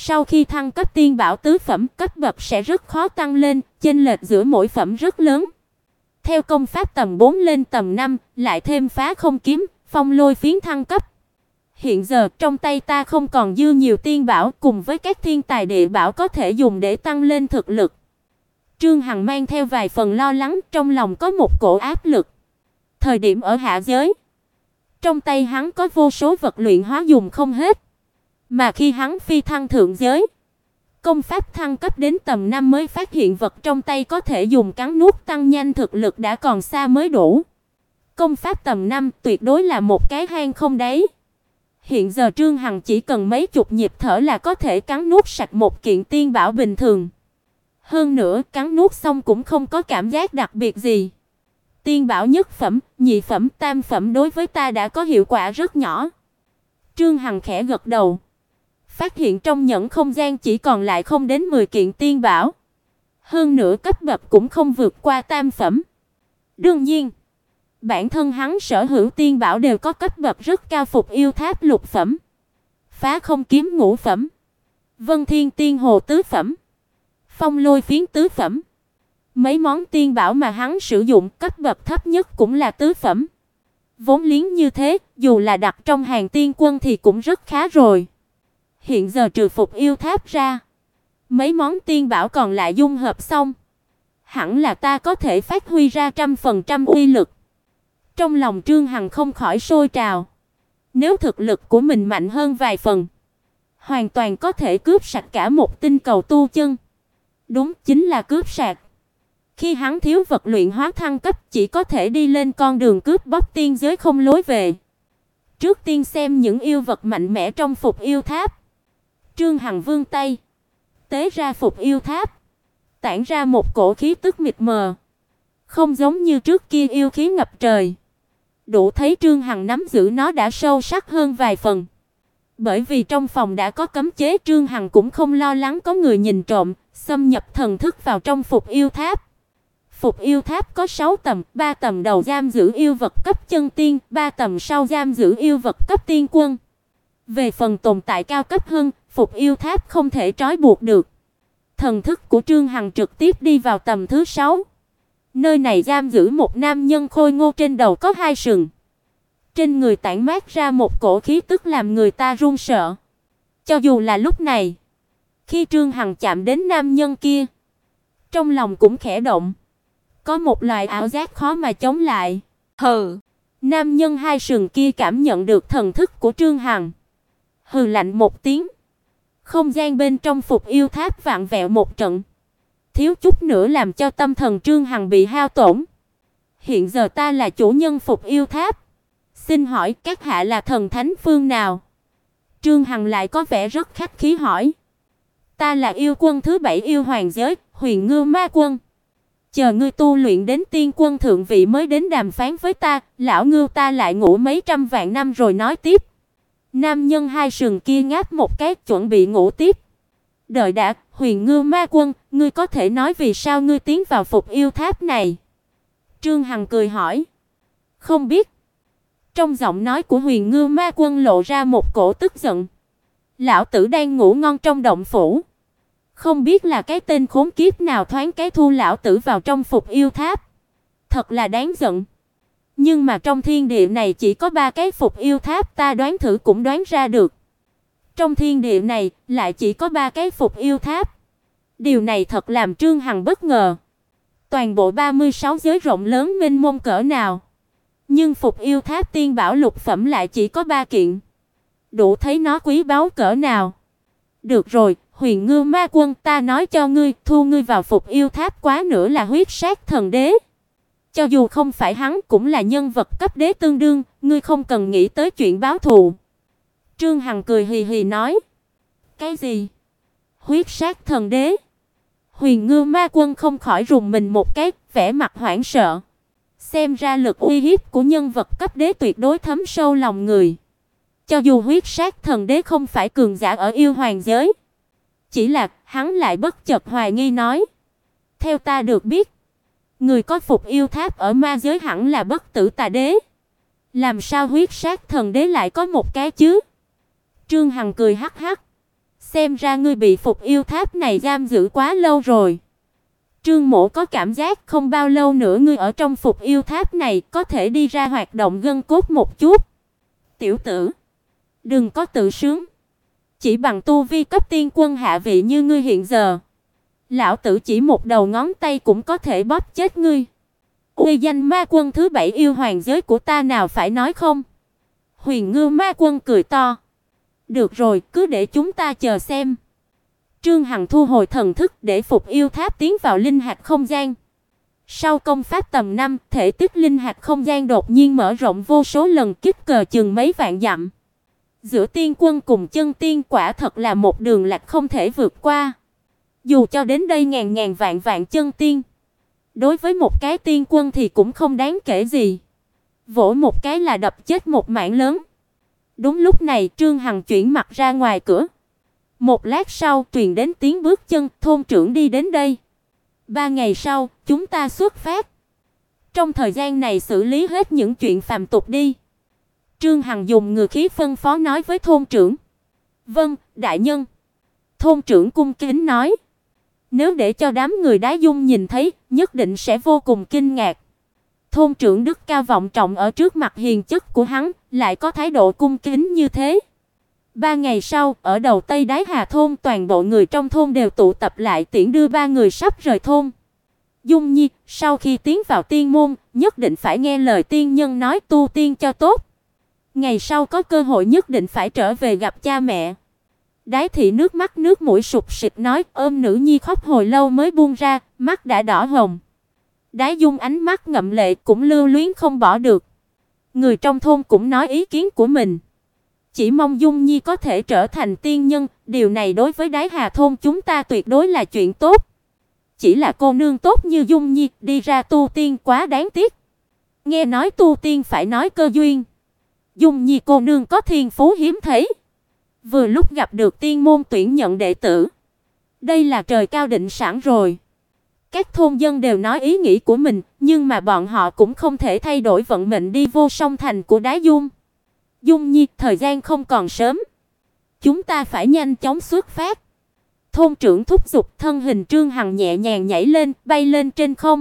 Sau khi thăng cấp tiên bảo tứ phẩm, cấp bậc sẽ rất khó tăng lên, chênh lệch giữa mỗi phẩm rất lớn. Theo công pháp tầm 4 lên tầm 5, lại thêm phá không kiếm, phong lôi phiến thăng cấp. Hiện giờ trong tay ta không còn dư nhiều tiên bảo, cùng với các thiên tài địa bảo có thể dùng để tăng lên thực lực. Trương Hằng mang theo vài phần lo lắng, trong lòng có một cổ áp lực. Thời điểm ở hạ giới, trong tay hắn có vô số vật luyện hóa dùng không hết, mà khi hắn phi thăng thượng giới, công pháp thăng cấp đến tầm 5 mới phát hiện vật trong tay có thể dùng cắn nuốt tăng nhanh thực lực đã còn xa mới đủ. Công pháp tầm 5 tuyệt đối là một cái hang không đáy. Hiện giờ Trương Hằng chỉ cần mấy chục nhịp thở là có thể cắn nuốt sạch một kiện tiên bảo bình thường. Hơn nữa, cắn nuốt xong cũng không có cảm giác đặc biệt gì. Tiên bảo nhất phẩm, nhị phẩm, tam phẩm đối với ta đã có hiệu quả rất nhỏ. Trương Hằng khẽ gật đầu. Phát hiện trong nhẫn không gian chỉ còn lại không đến 10 kiện tiên bảo. Hơn nữa cấp bậc cũng không vượt qua tam phẩm. Đương nhiên, bản thân hắn sở hữu tiên bảo đều có cấp bậc rất cao, Phục Yêu Tháp lục phẩm, Phá Không Kiếm ngũ phẩm, Vân Thiên Tiên Hồ tứ phẩm, Phong Lôi Phiến tứ phẩm. Mấy món tiên bảo mà hắn sử dụng cấp bậc thấp nhất cũng là tứ phẩm. Vốn liếng như thế, dù là đặt trong hàng tiên quân thì cũng rất khá rồi. Hiện giờ trừ Phục Yêu Tháp ra, mấy món tiên bảo còn lại dung hợp xong, hẳn là ta có thể phát huy ra 100% uy lực. Trong lòng Trương Hằng không khỏi sôi trào. Nếu thực lực của mình mạnh hơn vài phần, hoàn toàn có thể cướp sạch cả một tinh cầu tu chân. Đúng, chính là cướp sạch. Khi hắn thiếu vật luyện hóa thăng cấp, chỉ có thể đi lên con đường cướp bóc tiên giới không lối về. Trước tiên xem những yêu vật mạnh mẽ trong Phục Yêu Tháp. Trương Hằng vươn tay, tế ra Phục Yêu Tháp, tản ra một cổ khí tức mịt mờ, không giống như trước kia yêu khí ngập trời. Đủ thấy Trương Hằng nắm giữ nó đã sâu sắc hơn vài phần. Bởi vì trong phòng đã có cấm chế, Trương Hằng cũng không lo lắng có người nhìn trộm, xâm nhập thần thức vào trong Phục Yêu Tháp. Phục Yêu Tháp có 6 tầng, 3 tầng đầu giam giữ yêu vật cấp chân tiên, 3 tầng sau giam giữ yêu vật cấp tiên quân. Về phần tồn tại cao cấp hơn, Phục Yêu Tháp không thể trói buộc được. Thần thức của Trương Hằng trực tiếp đi vào tầng thứ 6. Nơi này giam giữ một nam nhân khôi ngô, trên đầu có 2 sừng. Trên người tản mát ra một cổ khí tức làm người ta run sợ. Cho dù là lúc này, khi Trương Hằng chạm đến nam nhân kia, trong lòng cũng khẽ động. Có một loại ảo giác khó mà chống lại. Hừ, nam nhân 2 sừng kia cảm nhận được thần thức của Trương Hằng, hừ lạnh một tiếng. Không gian bên trong Phục Yêu Tháp vặn vẹo một trận, thiếu chút nữa làm cho tâm thần Trương Hằng bị hao tổn. Hiện giờ ta là chủ nhân Phục Yêu Tháp, xin hỏi các hạ là thần thánh phương nào? Trương Hằng lại có vẻ rất khách khí hỏi. Ta là yêu quân thứ 7 yêu hoàng giới, Huyền Ngưu Ma Quân. Chờ ngươi tu luyện đến tiên quân thượng vị mới đến đàm phán với ta, lão Ngưu ta lại ngủ mấy trăm vạn năm rồi nói tiếp. Nam nhân 2 sừng kia ngáp một cái, chuẩn bị ngủ tiếp. Đợi đã, Huyền Ngưu Ma Quân, ngươi có thể nói vì sao ngươi tiến vào Phục Yêu Tháp này? Trương Hằng cười hỏi. Không biết. Trong giọng nói của Huyền Ngưu Ma Quân lộ ra một cổ tức giận. Lão tử đang ngủ ngon trong động phủ, không biết là cái tên khốn kiếp nào thoáng cái thu lão tử vào trong Phục Yêu Tháp. Thật là đáng giận. Nhưng mà trong thiên địa này chỉ có 3 cái Phục Yêu Tháp, ta đoán thử cũng đoán ra được. Trong thiên địa này lại chỉ có 3 cái Phục Yêu Tháp. Điều này thật làm Trương Hằng bất ngờ. Toàn bộ 36 giới rộng lớn mênh mông cỡ nào, nhưng Phục Yêu Tháp tiên bảo lục phẩm lại chỉ có 3 kiện. Đủ thấy nó quý báu cỡ nào. Được rồi, Huyền Ngưu Ma Quân, ta nói cho ngươi, thu ngươi vào Phục Yêu Tháp quá nữa là huyết sát thần đế. Cho dù không phải hắn cũng là nhân vật cấp đế tương đương, ngươi không cần nghĩ tới chuyện báo thù. Trương Hằng cười hì hì nói. Cái gì? Huyết sát thần đế? Huyền Ngưu Ma Quân không khỏi rùng mình một cái, vẻ mặt hoảng sợ. Xem ra lực uy hiếp của nhân vật cấp đế tuyệt đối thấm sâu lòng người. Cho dù huyết sát thần đế không phải cường giả ở yêu hoàng giới, chỉ là hắn lại bất chợt hoài nghi nói. Theo ta được biết, người có Phục Yêu Tháp ở ma giới hẳn là Bất Tử Tà Đế. Làm sao huyết sát thần đế lại có một cái chứ? Trương Hằng cười hắc hắc. Xem ra ngươi bị Phục Yêu Tháp này giam giữ quá lâu rồi. Trương Mỗ có cảm giác không bao lâu nữa ngươi ở trong Phục Yêu Tháp này có thể đi ra hoạt động gân cốt một chút. Tiểu tử, đừng có tự sướng. Chỉ bằng tu vi cấp tiên quân hạ vị như ngươi hiện giờ, lão tử chỉ một đầu ngón tay cũng có thể bóp chết ngươi. Uy danh ma quân thứ 7 yêu hoàng giới của ta nào phải nói không? Huyền Ngư ma quân cười to. Được rồi, cứ để chúng ta chờ xem. Trương Hằng thu hồi thần thức để Phục Yêu Tháp tiến vào linh hạt không gian. Sau công pháp tầm 5, thể tích linh hạt không gian đột nhiên mở rộng vô số lần, kích cỡ chừng mấy vạn dặm. Giữa tiên quân cùng chân tiên quả thật là một đường lạch không thể vượt qua. Dù cho đến đây ngàn ngàn vạn vạn chân tiên, đối với một cái tiên quân thì cũng không đáng kể gì. Vỗ một cái là đập chết một mảng lớn. Đúng lúc này Trương Hằng chuyển mặt ra ngoài cửa. Một lát sau truyền đến tiếng bước chân, thôn trưởng đi đến đây. 3 ngày sau, chúng ta xuất phát. Trong thời gian này xử lý hết những chuyện phàm tục đi. Trương Hằng dùng ngự khí phân phó nói với thôn trưởng. Vâng, đại nhân. Thôn trưởng cung kính nói. Nếu để cho đám người Đá Dung nhìn thấy, nhất định sẽ vô cùng kinh ngạc. Thôn trưởng đức cao vọng trọng ở trước mặt hiền chất của hắn, lại có thái độ cung kính như thế. 3 ngày sau, ở đầu Tây Đái Hà thôn, toàn bộ người trong thôn đều tụ tập lại tiễn đưa 3 người sắp rời thôn. Dung Nhi, sau khi tiến vào tiên môn, nhất định phải nghe lời tiên nhân nói, tu tiên cho tốt. Ngày sau có cơ hội nhất định phải trở về gặp cha mẹ. Đái thị nước mắt nước mũi sụp sịt nói, ôm nữ nhi khóc hồi lâu mới buông ra, mắt đã đỏ hồng. Đái Dung ánh mắt ngậm lệ cũng lưu luyến không bỏ được. Người trong thôn cũng nói ý kiến của mình. Chỉ mong Dung Nhi có thể trở thành tiên nhân, điều này đối với Đái Hà thôn chúng ta tuyệt đối là chuyện tốt. Chỉ là cô nương tốt như Dung Nhi đi ra tu tiên quá đáng tiếc. Nghe nói tu tiên phải nói cơ duyên. Dung Nhi cô nương có thiên phú hiếm thấy. Vừa lúc gặp được tiên môn tuyển nhận đệ tử. Đây là trời cao định sẵn rồi. Các thôn dân đều nói ý nghĩ của mình, nhưng mà bọn họ cũng không thể thay đổi vận mệnh đi vô song thành của Đá Dung. Dung Nhi, thời gian không còn sớm. Chúng ta phải nhanh chóng xuất phát. Thôn trưởng thúc giục, thân hình Trương Hằng nhẹ nhàng nhảy lên, bay lên trên không.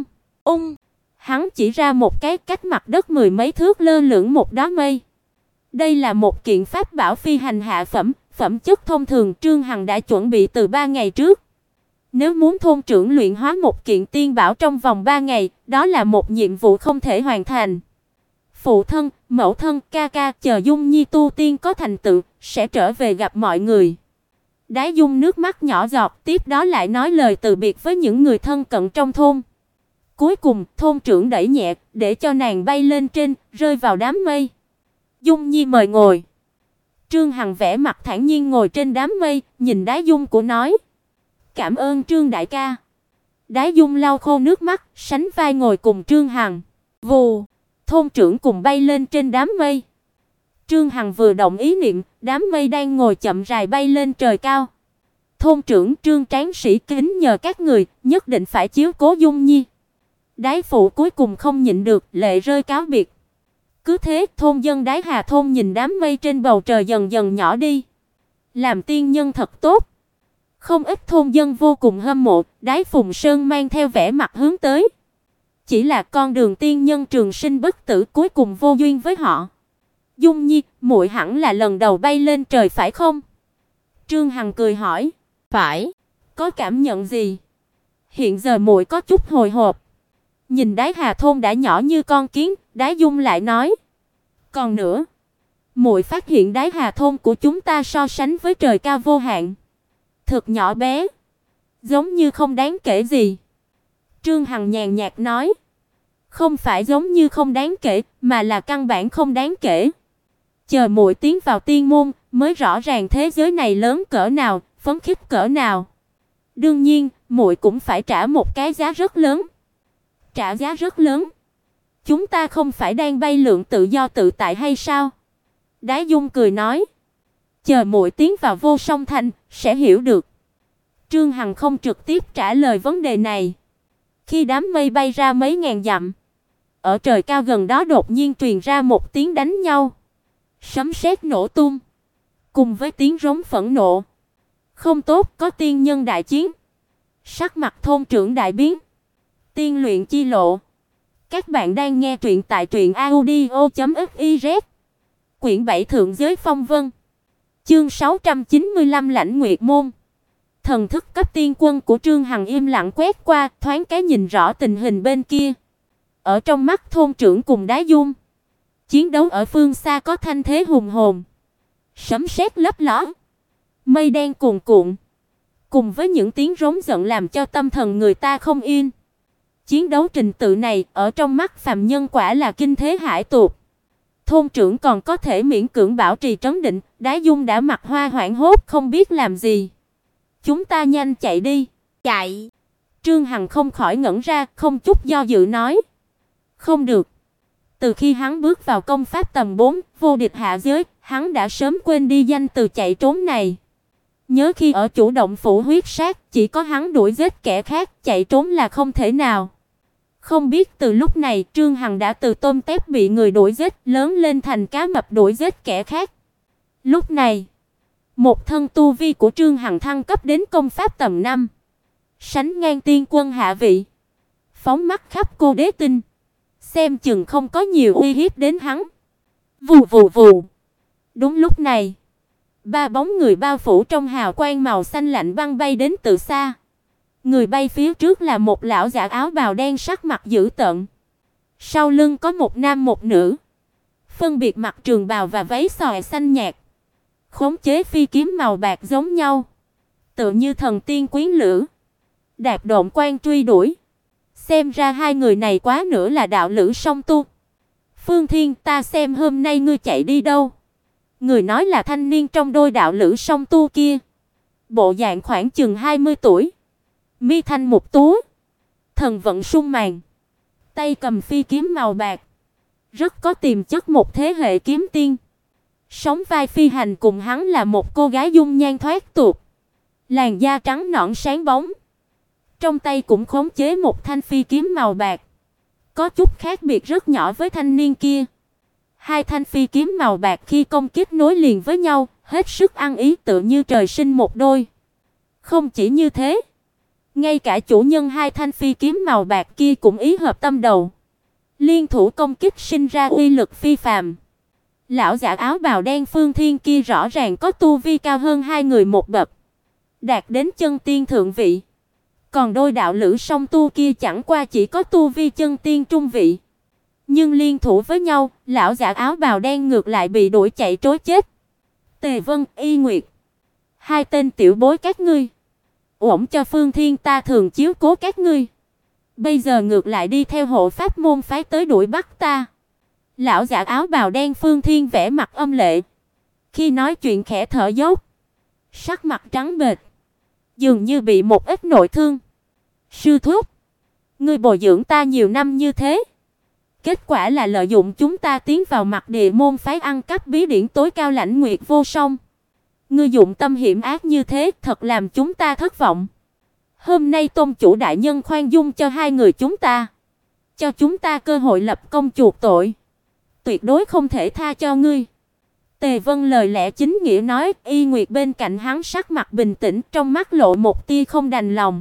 Hắn chỉ ra một cái cách mặt đất 10 mấy thước lơ lửng một đám mây. Đây là một kiện pháp bảo phi hành hạ phẩm, phẩm chất thông thường Trương Hằng đã chuẩn bị từ 3 ngày trước. Nếu muốn thôn trưởng luyện hóa một kiện tiên bảo trong vòng 3 ngày, đó là một nhiệm vụ không thể hoàn thành. Phụ thân, mẫu thân, ca ca, chờ Dung Nhi tu tiên có thành tựu, sẽ trở về gặp mọi người. Đái Dung nước mắt nhỏ giọt, tiếp đó lại nói lời từ biệt với những người thân cận trong thôn. Cuối cùng, thôn trưởng đẩy nhẹ, để cho nàng bay lên trên, rơi vào đám mây. Dung Nhi mời ngồi. Trương Hằng vẻ mặt thản nhiên ngồi trên đám mây, nhìn Đái Dung của nói. Cảm ơn Trương đại ca. Đái Dung lau khô nước mắt, sánh vai ngồi cùng Trương Hằng. Vù, thôn trưởng cùng bay lên trên đám mây. Trương Hằng vừa động ý niệm, đám mây đang ngồi chậm rãi bay lên trời cao. Thôn trưởng Trương Tráng Sĩ kính nhờ các người, nhất định phải chiếu cố Dung Nhi. Đái phụ cuối cùng không nhịn được, lệ rơi cáo biệt. Cứ thế, thôn dân Đái Hà thôn nhìn đám mây trên bầu trời dần dần nhỏ đi. Làm tiên nhân thật tốt. Không ít thôn dân vô cùng hâm mộ, Đái Phùng Sơn mang theo vẻ mặt hướng tới. Chỉ là con đường tiên nhân trường sinh bất tử cuối cùng vô duyên với họ. Dung Nhi, muội hẳn là lần đầu bay lên trời phải không? Trương Hằng cười hỏi. Phải. Có cảm nhận gì? Hiện giờ muội có chút hồi hộp. Nhìn Đái Hà thôn đã nhỏ như con kiến, Đái Dung lại nói. Còn nữa, muội phát hiện Đái Hà thôn của chúng ta so sánh với trời cao vô hạn. Thực nhỏ bé, giống như không đáng kể gì. Trương Hằng nhàn nhạt nói. Không phải giống như không đáng kể, mà là căn bản không đáng kể. Chờ muội tiến vào tiên môn, mới rõ ràng thế giới này lớn cỡ nào, phấn khích cỡ nào. Đương nhiên, muội cũng phải trả một cái giá rất lớn. Trả giá rất lớn? Chúng ta không phải đang bay lượn tự do tự tại hay sao? Đái Dung cười nói. Chờ muội tiến vào vô song thành, sẽ hiểu được. Trương Hằng không trực tiếp trả lời vấn đề này. Khi đám mây bay ra mấy ngàn dặm, ở trời cao gần đó đột nhiên truyền ra một tiếng đánh nhau. Sấm sét nổ tung, cùng với tiếng rống phẫn nộ. Không tốt, có tiên nhân đại chiến. Sắc mặt thôn trưởng đại biến. Tiên luyện chi lộ. Các bạn đang nghe truyện tại truyệnaudio.fiz. Quyển 7 Thượng giới phong vân. Chương 695 Lãnh Nguyệt môn. Thần thức cấp tiên quân của Trương Hằng im lặng quét qua, thoáng cái nhìn rõ tình hình bên kia. Ở trong mắt thôn trưởng cùng Đá Dung, chiến đấu ở phương xa có thanh thế hùng hồn, sấm sét lấp ló, mây đen cuồn cuộn, cùng với những tiếng rống giận làm cho tâm thần người ta không yên. Chiến đấu trình tự này ở trong mắt phàm nhân quả là kinh thế hải tuột. Thôn trưởng còn có thể miễn cưỡng bảo trì trấn định, Đá Dung đã mặt hoa hoảng hốt không biết làm gì. Chúng ta nhanh chạy đi. Chạy. Trương Hằng không khỏi ngẩn ra, không chút do dự nói. Không được. Từ khi hắn bước vào công pháp tầng 4, vô địch hạ giới, hắn đã sớm quên đi danh từ chạy trốn này. Nhớ khi ở chủ động phủ huyết sát, chỉ có hắn đuổi giết kẻ khác, chạy trốn là không thể nào. Không biết từ lúc này, Trương Hằng đã từ tôm tép bị người đuổi giết, lớn lên thành cá mập đuổi giết kẻ khác. Lúc này, một thân tu vi của Trương Hằng thăng cấp đến công pháp tầng 5, sánh ngang tiên quân hạ vị. Phóng mắt khắp cô đế tinh, xem chừng không có nhiều uy hiếp đến hắn. Vù vù vù. Đúng lúc này, ba bóng người bao phủ trong hào quang màu xanh lạnh băng bay đến từ xa. Người bay phía trước là một lão giả áo bào đen sắc mặt dữ tợn. Sau lưng có một nam một nữ, phân biệt mặc trường bào và váy xòe xanh nhạt, khống chế phi kiếm màu bạc giống nhau, tựa như thần tiên quyến lữ, đạp độn quan truy đuổi. Xem ra hai người này quá nữa là đạo lữ song tu. Phương Thiên, ta xem hôm nay ngươi chạy đi đâu? Người nói là thanh niên trong đôi đạo lữ song tu kia, bộ dạng khoảng chừng 20 tuổi, mi thanh mục tú, thần vận sung màn, tay cầm phi kiếm màu bạc, rất có tiềm chất một thế hệ kiếm tiên. Sóng vai phi hành cùng hắn là một cô gái dung nhan thoát tục, làn da trắng nõn sáng bóng, trong tay cũng khống chế một thanh phi kiếm màu bạc, có chút khác biệt rất nhỏ với thanh niên kia. Hai thanh phi kiếm màu bạc khi công kích nối liền với nhau, hết sức ăn ý, tựa như trời sinh một đôi. Không chỉ như thế, ngay cả chủ nhân hai thanh phi kiếm màu bạc kia cũng ý hợp tâm đầu, liên thủ công kích sinh ra uy lực phi phàm. Lão giả áo bào đen Phương Thiên kia rõ ràng có tu vi cao hơn hai người một bậc, đạt đến chân tiên thượng vị. Còn đôi đạo lữ song tu kia chẳng qua chỉ có tu vi chân tiên trung vị. Nhưng liên thủ với nhau, lão giả áo bào đen ngược lại bị đuổi chạy trối chết. Tề Vân, Y Nguyệt, hai tên tiểu bối các ngươi, ổn cho Phương Thiên ta thường chiếu cố các ngươi, bây giờ ngược lại đi theo hộ pháp môn phái tới đuổi bắt ta. Lão giả áo bào đen Phương Thiên vẻ mặt âm lệ, khi nói chuyện khẽ thở dốc, sắc mặt trắng bệch, dường như bị một ít nội thương. Sư thúc, ngươi bồi dưỡng ta nhiều năm như thế, kết quả là lợi dụng chúng ta tiến vào Mặc Địa môn phái ăn cắp bí điển tối cao Lãnh Nguyệt vô song. Ngươi dụng tâm hiểm ác như thế, thật làm chúng ta thất vọng. Hôm nay tôn chủ đại nhân khoan dung cho hai người chúng ta, cho chúng ta cơ hội lập công chuộc tội, tuyệt đối không thể tha cho ngươi. Tề Vân lời lẽ chính nghĩa nói, Y Nguyệt bên cạnh hắn sắc mặt bình tĩnh, trong mắt lộ một tia không đành lòng.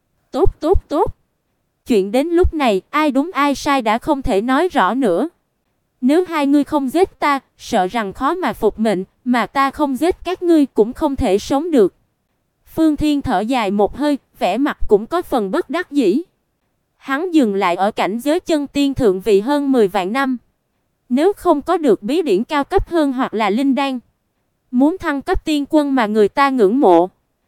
Tốt tốt tốt. Chuyện đến lúc này, ai đúng ai sai đã không thể nói rõ nữa. Nếu hai ngươi không giết ta, sợ rằng khó mà phục mệnh, mà ta không giết các ngươi cũng không thể sống được. Phương Thiên thở dài một hơi, vẻ mặt cũng có phần bất đắc dĩ. Hắn dừng lại ở cảnh giới chân tiên thượng vị hơn 10 vạn năm. Nếu không có được bí điển cao cấp hơn hoặc là linh đan, muốn thăng cấp tiên quân mà người ta ngưỡng mộ,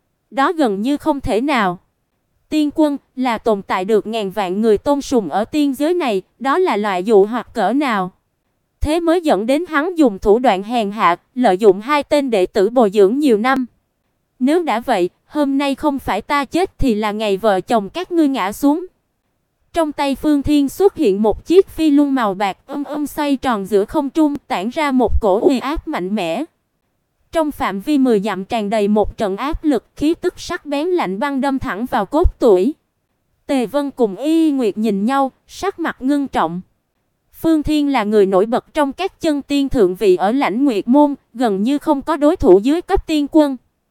đó gần như không thể nào. Tiên quân là tồn tại được ngàn vạn người tôn sùng ở tiên giới này, đó là loại dụ hoặc cỡ nào. Thế mới dẫn đến hắn dùng thủ đoạn hèn hạ, lợi dụng hai tên đệ tử bồi dưỡng nhiều năm. Nếu đã vậy, hôm nay không phải ta chết thì là ngày vợ chồng các ngươi ngã xuống. Trong tay Phương Thiên xuất hiện một chiếc phi luân màu bạc xoay tròn giữa không trung, tản ra một cổ uy áp mạnh mẽ. Trong phạm vi 10 dặm tràn đầy một trận áp lực, khí tức sắc bén lạnh băng đâm thẳng vào cốt tủy. Tề Vân cùng Y Nguyệt nhìn nhau, sắc mặt ngưng trọng. Phương Thiên là người nổi bật trong các chân tiên thượng vị ở Lãnh Nguyệt môn, gần như không có đối thủ dưới cấp tiên quân.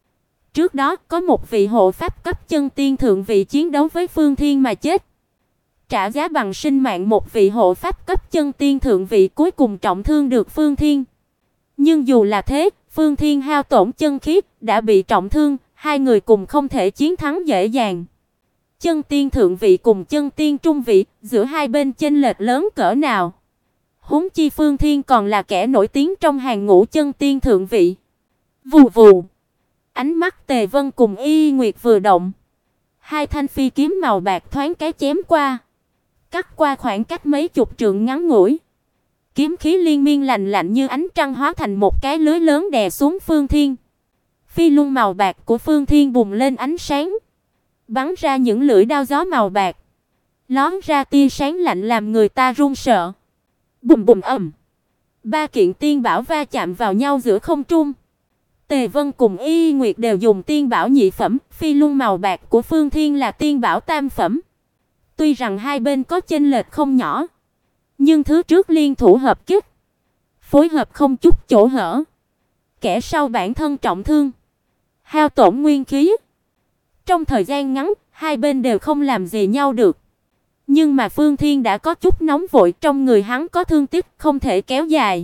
Trước đó có một vị hộ pháp cấp chân tiên thượng vị chiến đấu với Phương Thiên mà chết. Trả giá bằng sinh mạng một vị hộ pháp cấp chân tiên thượng vị cuối cùng trọng thương được Phương Thiên. Nhưng dù là thế, Phương Thiên hao tổn chân khí, đã bị trọng thương, hai người cùng không thể chiến thắng dễ dàng. Chân tiên thượng vị cùng chân tiên trung vị, giữa hai bên chênh lệch lớn cỡ nào? Huống chi Phương Thiên còn là kẻ nổi tiếng trong hàng ngũ chân tiên thượng vị. Vù vù. Ánh mắt Tề Vân cùng Y Nguyệt vừa động, hai thanh phi kiếm màu bạc thoáng cái chém qua, cắt qua khoảng cách mấy chục trượng ngắn ngủi. Kiếm khí liên miên lạnh lạnh như ánh trăng hóa thành một cái lưới lớn đè xuống Phương Thiên. Phi luân màu bạc của Phương Thiên bùng lên ánh sáng, bắn ra những lưỡi đao gió màu bạc, lóe ra tia sáng lạnh làm người ta run sợ. Bùm bùm ầm. Ba kiện tiên bảo va chạm vào nhau giữa không trung. Tề Vân cùng Y Nguyệt đều dùng tiên bảo nhị phẩm, phi luân màu bạc của Phương Thiên là tiên bảo tam phẩm. Tuy rằng hai bên có chênh lệch không nhỏ, nhưng thứ trước liên thủ hợp kích, phối hợp không chút chỗ hở. Kẻ sau bản thân trọng thương, hao tổn nguyên khí. Trong thời gian ngắn, hai bên đều không làm gì nhau được. Nhưng mà Phương Thiên đã có chút nóng vội, trong người hắn có thương tích không thể kéo dài.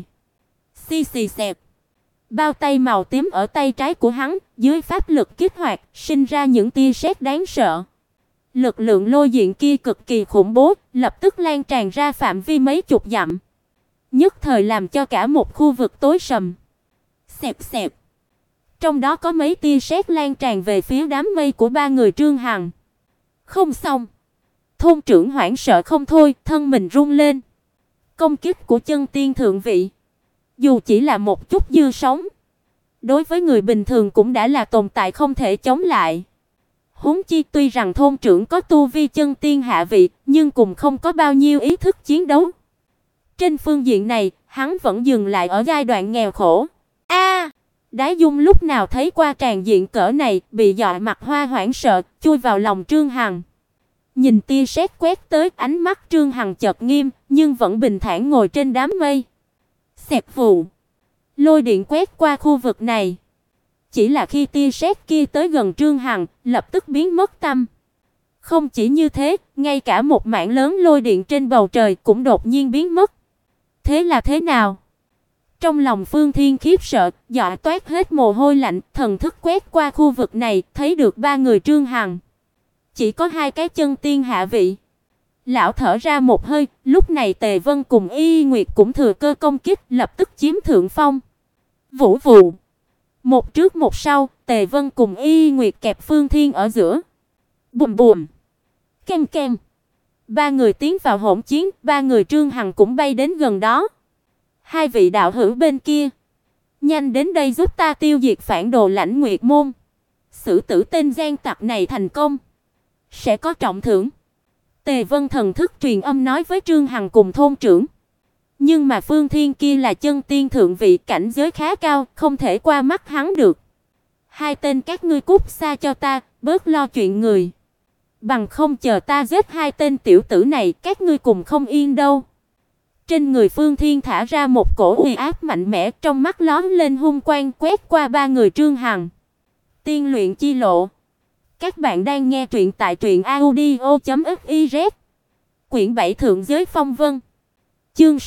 Xì xì xẹp. Bao tay màu tím ở tay trái của hắn, dưới pháp lực kích hoạt, sinh ra những tia sét đáng sợ. Lực lượng lôi điện kia cực kỳ khủng bố, lập tức lan tràn ra phạm vi mấy chục dặm, nhất thời làm cho cả một khu vực tối sầm. Xẹp xẹp. Trong đó có mấy tia sét lan tràn về phía đám mây của ba người Trương Hằng. Không xong. Thôn trưởng hoảng sợ không thôi, thân mình run lên. Công kích của chân tiên thượng vị, dù chỉ là một chút dư sóng, đối với người bình thường cũng đã là tồn tại không thể chống lại. Huống chi tuy rằng thôn trưởng có tu vi chân tiên hạ vị, nhưng cũng không có bao nhiêu ý thức chiến đấu. Trên phương diện này, hắn vẫn dừng lại ở giai đoạn nghèo khổ. Đái Dung lúc nào thấy qua tràn diện cỡ này, bị dọa mặt hoa hoảng sợ, chui vào lòng Trương Hằng. Nhìn tia sét quét tới, ánh mắt Trương Hằng chợt nghiêm, nhưng vẫn bình thản ngồi trên đám mây. Xẹt vụ. Lôi điện quét qua khu vực này. Chỉ là khi tia sét kia tới gần Trương Hằng, lập tức biến mất tăm. Không chỉ như thế, ngay cả một mảng lớn lôi điện trên bầu trời cũng đột nhiên biến mất. Thế là thế nào? Trong lòng Phương Thiên khiếp sợ, dọa toát hết mồ hôi lạnh, thần thức quét qua khu vực này, thấy được ba người Trương Hằng. Chỉ có hai cái chân tiên hạ vị. Lão thở ra một hơi, lúc này Tề Vân cùng Y Nguyệt cũng thừa cơ công kích, lập tức chiếm thượng phong. Vũ vụ. Một trước một sau, Tề Vân cùng Y Nguyệt kẹp Phương Thiên ở giữa. Bùm bùm. Kem kem. Ba người tiến vào hỗn chiến, ba người Trương Hằng cũng bay đến gần đó. Hai vị đạo hữu bên kia, nhanh đến đây giúp ta tiêu diệt phản đồ Lãnh Nguyệt môn. Xử tử tên gian tặc này thành công, sẽ có trọng thưởng. Tề Vân thần thức truyền âm nói với Trương Hằng cùng thôn trưởng. Nhưng mà Phương Thiên kia là chân tiên thượng vị, cảnh giới khá cao, không thể qua mắt hắn được. Hai tên các ngươi cút xa cho ta, bớt lo chuyện người. Bằng không chờ ta giết hai tên tiểu tử này, các ngươi cùng không yên đâu. Trên người Phương Thiên thả ra một cổ uy áp mạnh mẽ, trong mắt lóe lên hung quang quét qua ba người Trương Hằng. Tiên luyện chi lộ. Các bạn đang nghe truyện tại truyệnaudio.fiz. Quyển 7 Thượng giới phong vân. Chương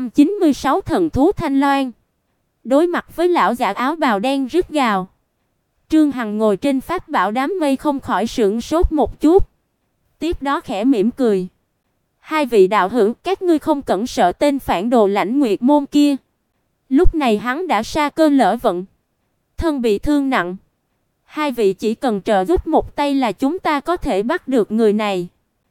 696 Thần thú Thanh Loan. Đối mặt với lão giả áo bào đen rít gào, Trương Hằng ngồi trên pháp bảo đám mây không khỏi sững sốt một chút. Tiếp đó khẽ mỉm cười. Hai vị đạo hữu, các ngươi không cẩn sợ tên phản đồ Lãnh Nguyệt môn kia. Lúc này hắn đã sa cơ lỡ vận, thân bị thương nặng. Hai vị chỉ cần trợ giúp một tay là chúng ta có thể bắt được người này.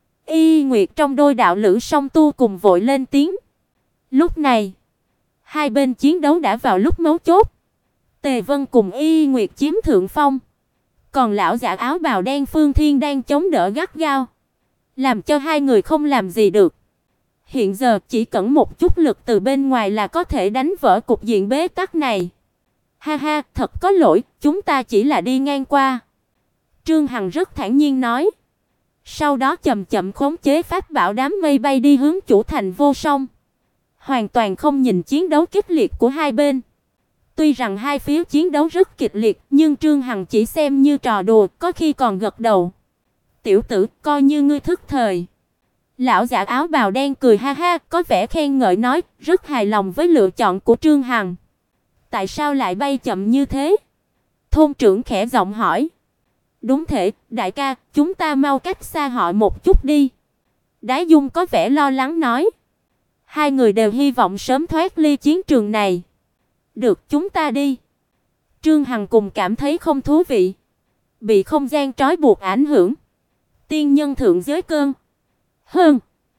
Y Nguyệt trong đôi đạo lữ song tu cùng vội lên tiếng. Lúc này, hai bên chiến đấu đã vào lúc mấu chốt. Tề Vân cùng Y Nguyệt chiếm thượng phong, còn lão giả áo bào đen Phương Thiên đang chống đỡ gắt gao, làm cho hai người không làm gì được. Hiện giờ chỉ cần một chút lực từ bên ngoài là có thể đánh vỡ cục diện bế tắc này. Ha ha, thật có lỗi, chúng ta chỉ là đi ngang qua. Trương Hằng rất thản nhiên nói. Sau đó chậm chậm khống chế pháp bảo đám mây bay đi hướng chủ thành Vô Song, hoàn toàn không nhìn chiến đấu kịch liệt của hai bên. Tuy rằng hai phía chiến đấu rất kịch liệt, nhưng Trương Hằng chỉ xem như trò đùa, có khi còn gật đầu. "Tiểu tử, coi như ngươi thức thời." Lão giả áo bào đen cười ha ha, có vẻ khen ngợi nói, rất hài lòng với lựa chọn của Trương Hằng. "Tại sao lại bay chậm như thế?" Thôn trưởng khẽ giọng hỏi. "Đúng thế, đại ca, chúng ta mau cách xa họ một chút đi." Đái Dung có vẻ lo lắng nói. Hai người đều hy vọng sớm thoát ly chiến trường này. "Được, chúng ta đi." Trương Hằng cùng cảm thấy không thú vị, bị không gian trói buộc ảnh hưởng. Tiên nhân thượng giới cơn. Hơn.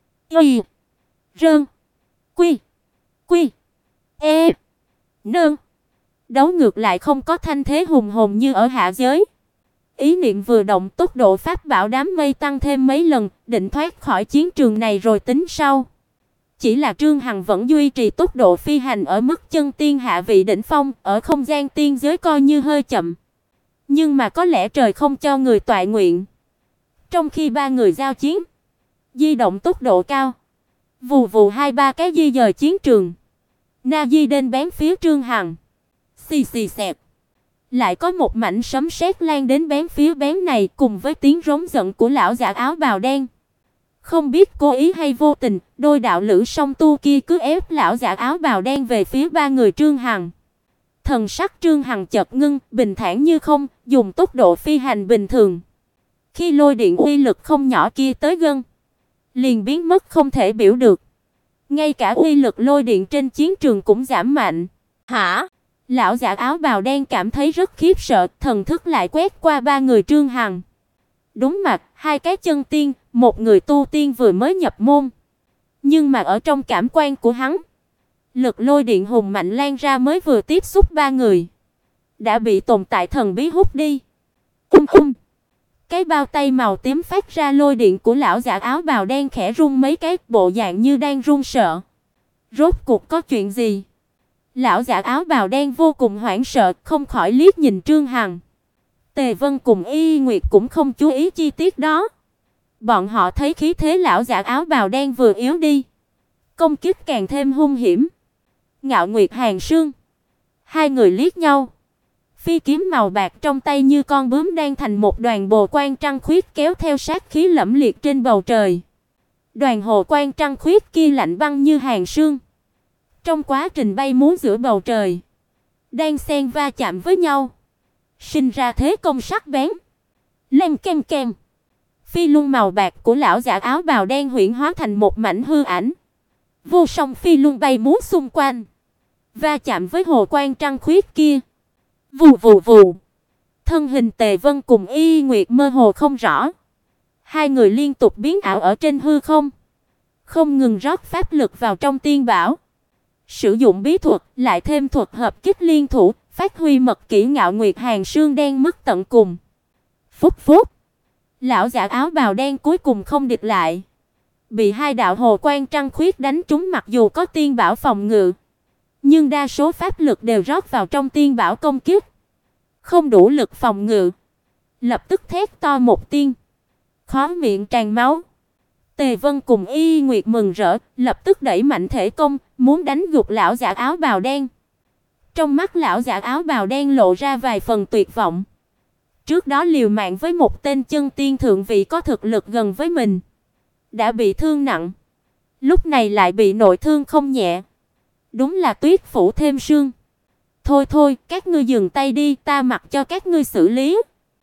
Y. Rơn. Quy. Quy. E. Nương. Đấu ngược lại không có thanh thế hùng hồn như ở hạ giới. Ý niệm vừa động, tốc độ pháp bảo đám mây tăng thêm mấy lần, định thoát khỏi chiến trường này rồi tính sau. Chỉ là Trương Hằng vẫn duy trì tốc độ phi hành ở mức chân tiên hạ vị đỉnh phong, ở không gian tiên giới coi như hơi chậm. Nhưng mà có lẽ trời không cho người toại nguyện. Trong khi ba người giao chiến, di động tốc độ cao, vù vù hai ba cái di dời chiến trường. Na Di đến bén phía Trương Hằng. Xì xì xẹt. Lại có một mảnh sấm sét lan đến bén phía bén này, cùng với tiếng rống giận của lão giả áo bào đen. Không biết cố ý hay vô tình, đôi đạo lữ song tu kia cứ ép lão giả áo bào đen về phía ba người Trương Hằng. Thần sắc Trương Hằng chợt ngưng, bình thản như không, dùng tốc độ phi hành bình thường. Khi lôi điện uy lực không nhỏ kia tới gần, liền biến mất không thể biểu được. Ngay cả uy lực lôi điện trên chiến trường cũng giảm mạnh. "Hả?" Lão giả áo bào đen cảm thấy rất khiếp sợ, thần thức lại quét qua ba người Trương Hằng. Đúng mặt, hai cái chân tiên, một người tu tiên vừa mới nhập môn. Nhưng mà ở trong cảm quan của hắn, lực lôi điện hùng mạnh lan ra mới vừa tiếp xúc ba người, đã bị tồn tại thần bí hút đi. Cái bao tay màu tím phát ra lôi điện của lão giả áo bào đen khẽ rung mấy cái, bộ dạng như đang run sợ. Rốt cuộc có chuyện gì? Lão giả áo bào đen vô cùng hoảng sợ, không khỏi liếc nhìn Trương Hằng. Tề Vân cùng Y Nguyệt cũng không chú ý chi tiết đó. Bọn họ thấy khí thế lão giả áo bào đen vừa yếu đi, công kích càng thêm hung hiểm. Ngạo Nguyệt, Hàn Sương, hai người liếc nhau. Phi kiếm màu bạc trong tay như con bướm đang thành một đoàn bồ quang trăng khuyết kéo theo sát khí lẫm liệt trên bầu trời. Đoàn hồ quang trăng khuyết kia lạnh băng như hàn sương. Trong quá trình bay múa giữa bầu trời, đang xen va chạm với nhau, sinh ra thế công sắc bén. Leng keng keng. Phi luân màu bạc của lão giả áo bào đen huyễn hóa thành một mảnh hư ảnh. Vô song phi luân bay múa xung quanh, va chạm với hồ quang trăng khuyết kia. Vù vù vù. Thân hình Tề Vân cùng Y Nguyệt mơ hồ không rõ. Hai người liên tục biến ảo ở trên hư không, không ngừng rót pháp lực vào trong tiên bảo. Sử dụng bí thuật, lại thêm thuật hợp kích liên thủ, phát huy mật kỹ Ngạo Nguyệt Hàn Sương đen mức tận cùng. Phúc phúc. Lão giả áo bào đen cuối cùng không địch lại, bị hai đạo hồ quang trăng khuyết đánh trúng. Mặc dù có tiên bảo phòng ngự, nhưng đa số pháp lực đều rót vào trong tiên bảo công kích, không đủ lực phòng ngự. Lập tức thét to một tiếng, khóe miệng tràn máu. Tề Vân cùng Y Nguyệt mừng rỡ, lập tức đẩy mạnh thể công, muốn đánh gục lão giả áo bào đen. Trong mắt lão giả áo bào đen lộ ra vài phần tuyệt vọng. Trước đó liều mạng với một tên chân tiên thượng vị có thực lực gần với mình, đã bị thương nặng, lúc này lại bị nội thương không nhẹ. Đúng là tuyết phủ thêm sương. Thôi thôi, các ngươi dừng tay đi, ta mặc cho các ngươi xử lý.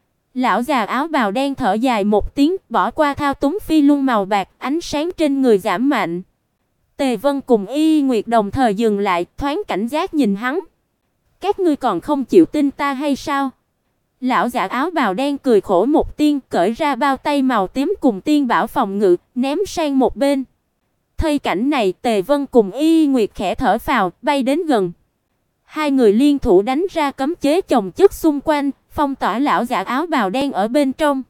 Lão già áo bào đen thở dài một tiếng, bỏ qua thao túng phi luân màu bạc, ánh sáng trên người giảm mạnh. Tề Vân cùng Y Nguyệt đồng thời dừng lại, thoáng cảnh giác nhìn hắn. Các ngươi còn không chịu tin ta hay sao? Lão giả áo bào đen cười khổ một tiếng, cởi ra bao tay màu tím cùng tiên bảo phòng ngự, ném sang một bên. Thấy cảnh này, Tề Vân cùng Y Nguyệt khẽ thở phào, bay đến gần. Hai người liên thủ đánh ra cấm chế chồng chất xung quanh, phong tỏa lão giả áo bào đen ở bên trong.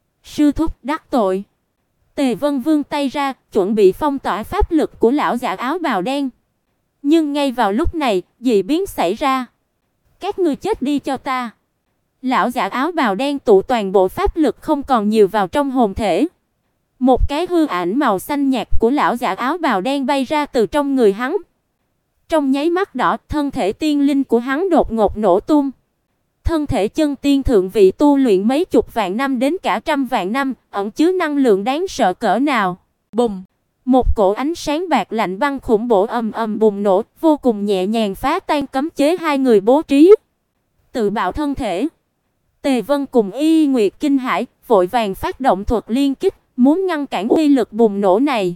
Sư thúc đắc tội. Tề Vân vươn tay ra, chuẩn bị phong tỏa pháp lực của lão giả áo bào đen. Nhưng ngay vào lúc này, dị biến xảy ra. Các ngươi chết đi cho ta. Lão giả áo bào đen tụ toàn bộ pháp lực không còn nhiều vào trong hồn thể. Một cái hư ảnh màu xanh nhạt của lão giả áo bào đen bay ra từ trong người hắn. Trong nháy mắt đó, thân thể tiên linh của hắn đột ngột nổ tung. Thân thể chân tiên thượng vị tu luyện mấy chục vạn năm đến cả trăm vạn năm, ẩn chứa năng lượng đáng sợ cỡ nào. Bùng! Một cổ ánh sáng bạc lạnh băng khủng bố ầm ầm bùng nổ, vô cùng nhẹ nhàng phá tan cấm chế hai người bố trí. Tự bạo thân thể. Tề Vân cùng Y Nguyệt kinh hãi, vội vàng phát động thuật liên kích, muốn ngăn cản uy lực bùng nổ này.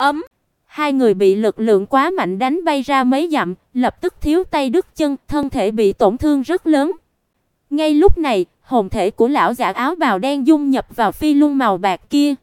Hai người bị lực lượng quá mạnh đánh bay ra mấy dặm, lập tức thiếu tay đứt chân, thân thể bị tổn thương rất lớn. Ngay lúc này, hồn thể của lão giả áo bào đen dung nhập vào phi luân màu bạc kia.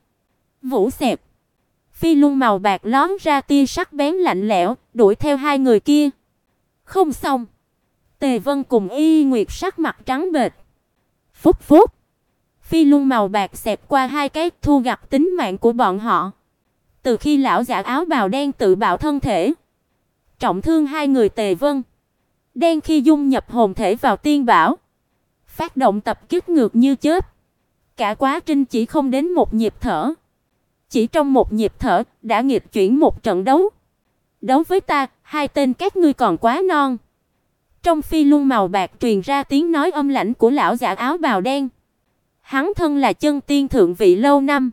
Vũ xẹp. Phi luân màu bạc lóe ra tia sắc bén lạnh lẽo, đuổi theo hai người kia. Không xong. Tề Vân cùng Y Nguyệt sắc mặt trắng bệch. Phút phút. Phi luân màu bạc xẹt qua hai cái, thu gặt tính mạng của bọn họ. Từ khi lão giả áo bào đen tự bạo thân thể, trọng thương hai người Tề Vân, đen khi dung nhập hồn thể vào tiên bảo, phát động tập kích ngược như chớp. Cả quá trình chỉ không đến một nhịp thở. Chỉ trong một nhịp thở đã nghịch chuyển một trận đấu. Đấu với ta, hai tên các ngươi còn quá non. Trong phi luân màu bạc truyền ra tiếng nói âm lãnh của lão giả áo bào đen. Hắn thân là chân tiên thượng vị lâu năm,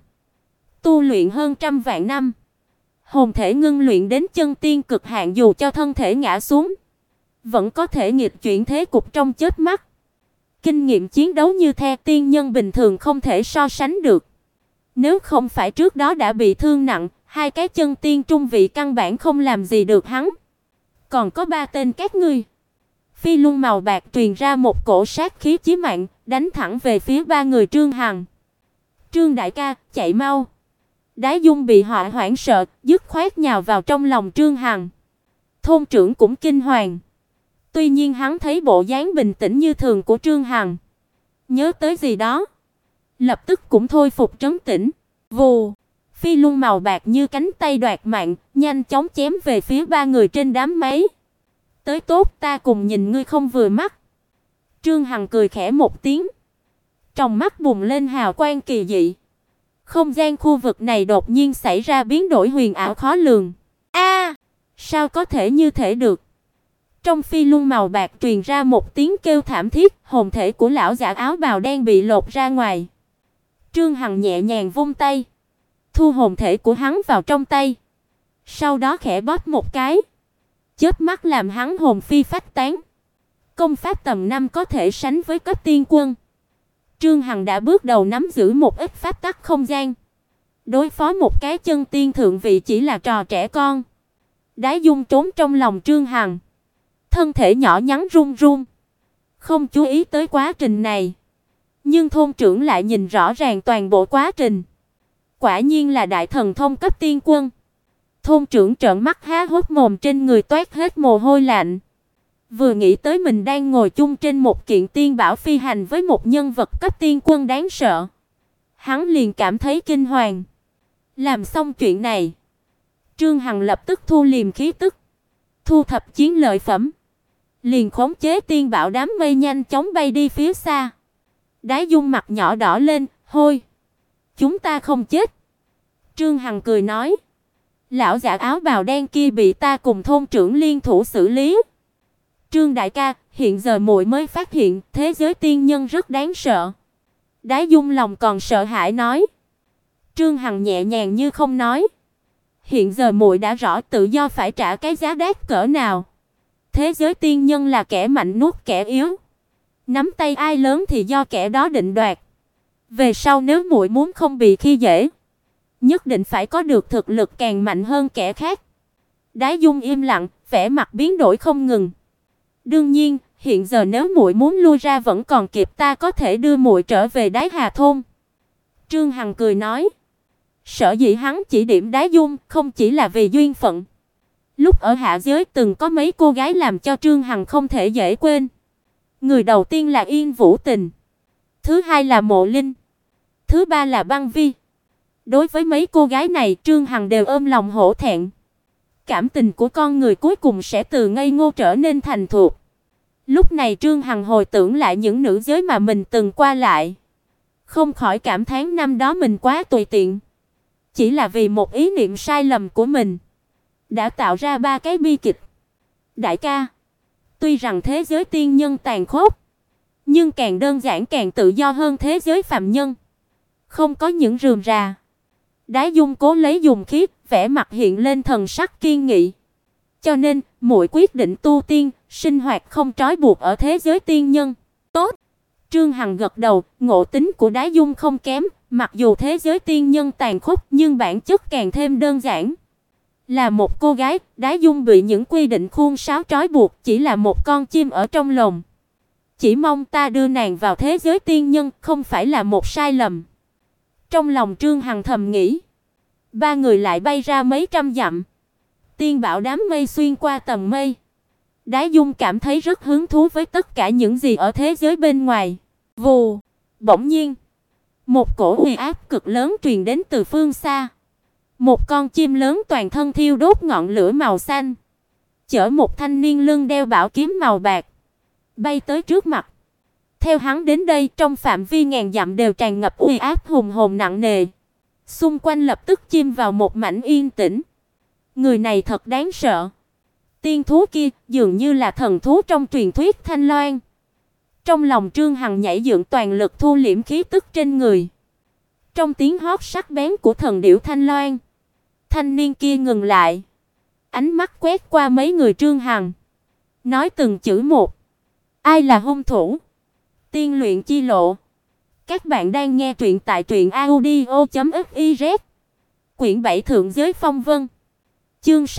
tu luyện hơn trăm vạn năm, hồn thể ngưng luyện đến chân tiên cực hạn, dù cho thân thể ngã xuống, vẫn có thể nghịch chuyển thế cục trong chớp mắt. Kinh nghiệm chiến đấu như the tiên nhân bình thường không thể so sánh được. Nếu không phải trước đó đã bị thương nặng, hai cái chân tiên trung vị căn bản không làm gì được hắn. Còn có ba tên các ngươi. Phi luân màu bạc truyền ra một cổ sát khí chí mạng, đánh thẳng về phía ba người Trương Hằng. Trương đại ca, chạy mau. Đái Dung bị họa hoảng sợ, dứt khoát nhào vào trong lòng Trương Hằng. Thôn trưởng cũng kinh hoàng. Tuy nhiên hắn thấy bộ dáng bình tĩnh như thường của Trương Hằng, nhớ tới gì đó, lập tức cũng thôi phục trấn tĩnh. Vù, phi luân màu bạc như cánh tay đoạt mạng, nhanh chóng chém về phía ba người trên đám máy. Tới tốt, ta cùng nhìn ngươi không vừa mắt. Trương Hằng cười khẽ một tiếng, trong mắt bùng lên hào quang kỳ dị. Không gian khu vực này đột nhiên xảy ra biến đổi huyền ảo khó lường. Sao có thể như thế được? Trong phi luân màu bạc truyền ra một tiếng kêu thảm thiết, hồn thể của lão giả áo bào đen bị lột ra ngoài. Trương Hằng nhẹ nhàng vung tay, thu hồn thể của hắn vào trong tay. Sau đó khẽ bóp một cái, chớp mắt làm hắn hồn phi phách tán. Công pháp tầm 5 có thể sánh với cấp tiên quân. Trương Hằng đã bước đầu nắm giữ một ít pháp tắc không gian. Đối phó một cái chân tiên thượng vị chỉ là trò trẻ con. Đái Dung trốn trong lòng Trương Hằng, thân thể nhỏ nhắn run run, không chú ý tới quá trình này. Nhưng thôn trưởng lại nhìn rõ ràng toàn bộ quá trình. Quả nhiên là đại thần thông cấp tiên quân. Thôn trưởng trợn mắt há hốc mồm, trên người toát hết mồ hôi lạnh. Vừa nghĩ tới mình đang ngồi chung trên một kiện tiên bảo phi hành với một nhân vật cấp tiên quân đáng sợ, hắn liền cảm thấy kinh hoàng. Làm xong chuyện này, Trương Hằng lập tức thu liềm khí tức, thu thập chiến lợi phẩm, liền khống chế tiên bảo đám mây nhanh chóng bay đi phía xa. Đái Dung mặt nhỏ đỏ lên, hôi, chúng ta không chết. Trương Hằng cười nói, lão giả áo bào đen kia bị ta cùng thôn trưởng liên thủ xử lý. Trương đại ca, hiện giờ muội mới phát hiện thế giới tiên nhân rất đáng sợ. Đái Dung lòng còn sợ hãi nói. Trương Hằng nhẹ nhàng như không nói, hiện giờ muội đã rõ tự do phải trả cái giá đắt cỡ nào. Thế giới tiên nhân là kẻ mạnh nuốt kẻ yếu, nắm tay ai lớn thì do kẻ đó định đoạt. Về sau nếu muội muốn không bị khi dễ, nhất định phải có được thực lực càng mạnh hơn kẻ khác. Đái Dung im lặng, vẻ mặt biến đổi không ngừng. Đương nhiên, hiện giờ nếu muội muốn lui ra vẫn còn kịp, ta có thể đưa muội trở về Đái Hà thôn. Trương Hằng cười nói. Sở dĩ hắn chỉ điểm Đái Dung không chỉ là vì duyên phận. Lúc ở hạ giới từng có mấy cô gái làm cho Trương Hằng không thể dễ quên. Người đầu tiên là Yên Vũ Tình, thứ hai là Mộ Linh, thứ ba là Băng Vi. Đối với mấy cô gái này, Trương Hằng đều ôm lòng hổ thẹn. Cảm tình của con người cuối cùng sẽ từ ngây ngô trở nên thành thục. Lúc này Trương Hằng hồi tưởng lại những nữ giới mà mình từng qua lại, không khỏi cảm thán năm đó mình quá tùy tiện. Chỉ là vì một ý niệm sai lầm của mình đã tạo ra ba cái bi kịch. Đại ca, tuy rằng thế giới tiên nhân tàn khốc, nhưng càng đơn giản càng tự do hơn thế giới phàm nhân, không có những rườm rà. Đái Dung cố lấy dùng khí, vẻ mặt hiện lên thần sắc kiên nghị. Cho nên, muội quyết định tu tiên, sinh hoạt không trói buộc ở thế giới tiên nhân. Tốt. Trương Hằng gật đầu, ngộ tính của Đái Dung không kém, mặc dù thế giới tiên nhân tàn khốc nhưng bản chất càng thêm đơn giản. Là một cô gái, Đái Dung bị những quy định khuôn sáo trói buộc, chỉ là một con chim ở trong lồng. Chỉ mong ta đưa nàng vào thế giới tiên nhân không phải là một sai lầm. Trong lòng Trương Hằng thầm nghĩ. Ba người lại bay ra mấy trăm dặm. Tiên bảo đám mây xuyên qua tầng mây. Đái Dung cảm thấy rất hứng thú với tất cả những gì ở thế giới bên ngoài. Vù, bỗng nhiên, một cổ uy áp cực lớn truyền đến từ phương xa. Một con chim lớn toàn thân thiêu đốt ngọn lửa màu xanh, chở một thanh niên lưng đeo bảo kiếm màu bạc, bay tới trước mặt. Theo hắn đến đây, trong phạm vi ngàn dặm đều tràn ngập uy áp hùng hồn nặng nề. Xung quanh lập tức chìm vào một mảnh yên tĩnh. Người này thật đáng sợ. Tiên thú kia dường như là thần thú trong truyền thuyết Thanh Loan. Trong lòng Trương Hằng nhảy dựng toàn lực thu liễm khí tức trên người. Trong tiếng hót sắc bén của thần điểu Thanh Loan, thanh niên kia ngừng lại, ánh mắt quét qua mấy người Trương Hằng, nói từng chữ một. Ai là hung thủ? Tiên luyện chi lộ. Các bạn đang nghe truyện tại truyệnaudio.fiz. Quyển 7 Thượng giới phong vân. Chương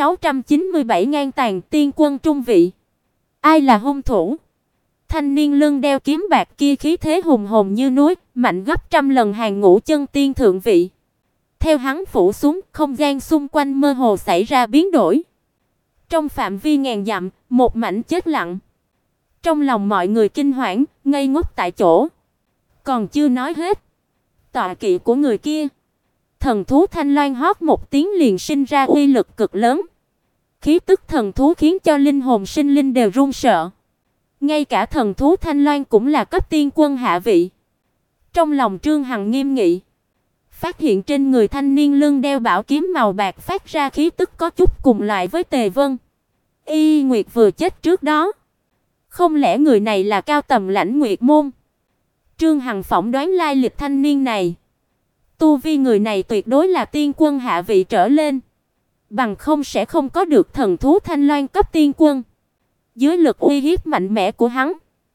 697 ngang tàn tiên quân trung vị. Ai là hung thủ? Thanh niên lưng đeo kiếm bạc kia khí thế hùng hồn như núi, mạnh gấp trăm lần hàng ngũ chân tiên thượng vị. Theo hắn phủ xuống, không gian xung quanh mơ hồ xảy ra biến đổi. Trong phạm vi ngàn dặm, một mảnh chết lặng. Trong lòng mọi người kinh hoảng, ngây ngốc tại chỗ. Còn chưa nói hết, tọa kỵ của người kia, thần thú Thanh Loan hót một tiếng liền sinh ra uy lực cực lớn. Khí tức thần thú khiến cho linh hồn sinh linh đều run sợ. Ngay cả thần thú Thanh Loan cũng là cấp tiên quân hạ vị. Trong lòng Trương Hằng nghiêm nghị, phát hiện trên người thanh niên lưng đeo bảo kiếm màu bạc phát ra khí tức có chút cùng loại với Tề Vân, Y Nguyệt vừa chết trước đó. Không lẽ người này là cao tầm Lãnh Nguyệt môn? Trương Hằng phỏng đoán lai lịch thanh niên này. Tu vi người này tuyệt đối là tiên quân hạ vị trở lên, bằng không sẽ không có được thần thú Thanh Loan cấp tiên quân. Dưới lực uy hiếp mạnh mẽ của hắn,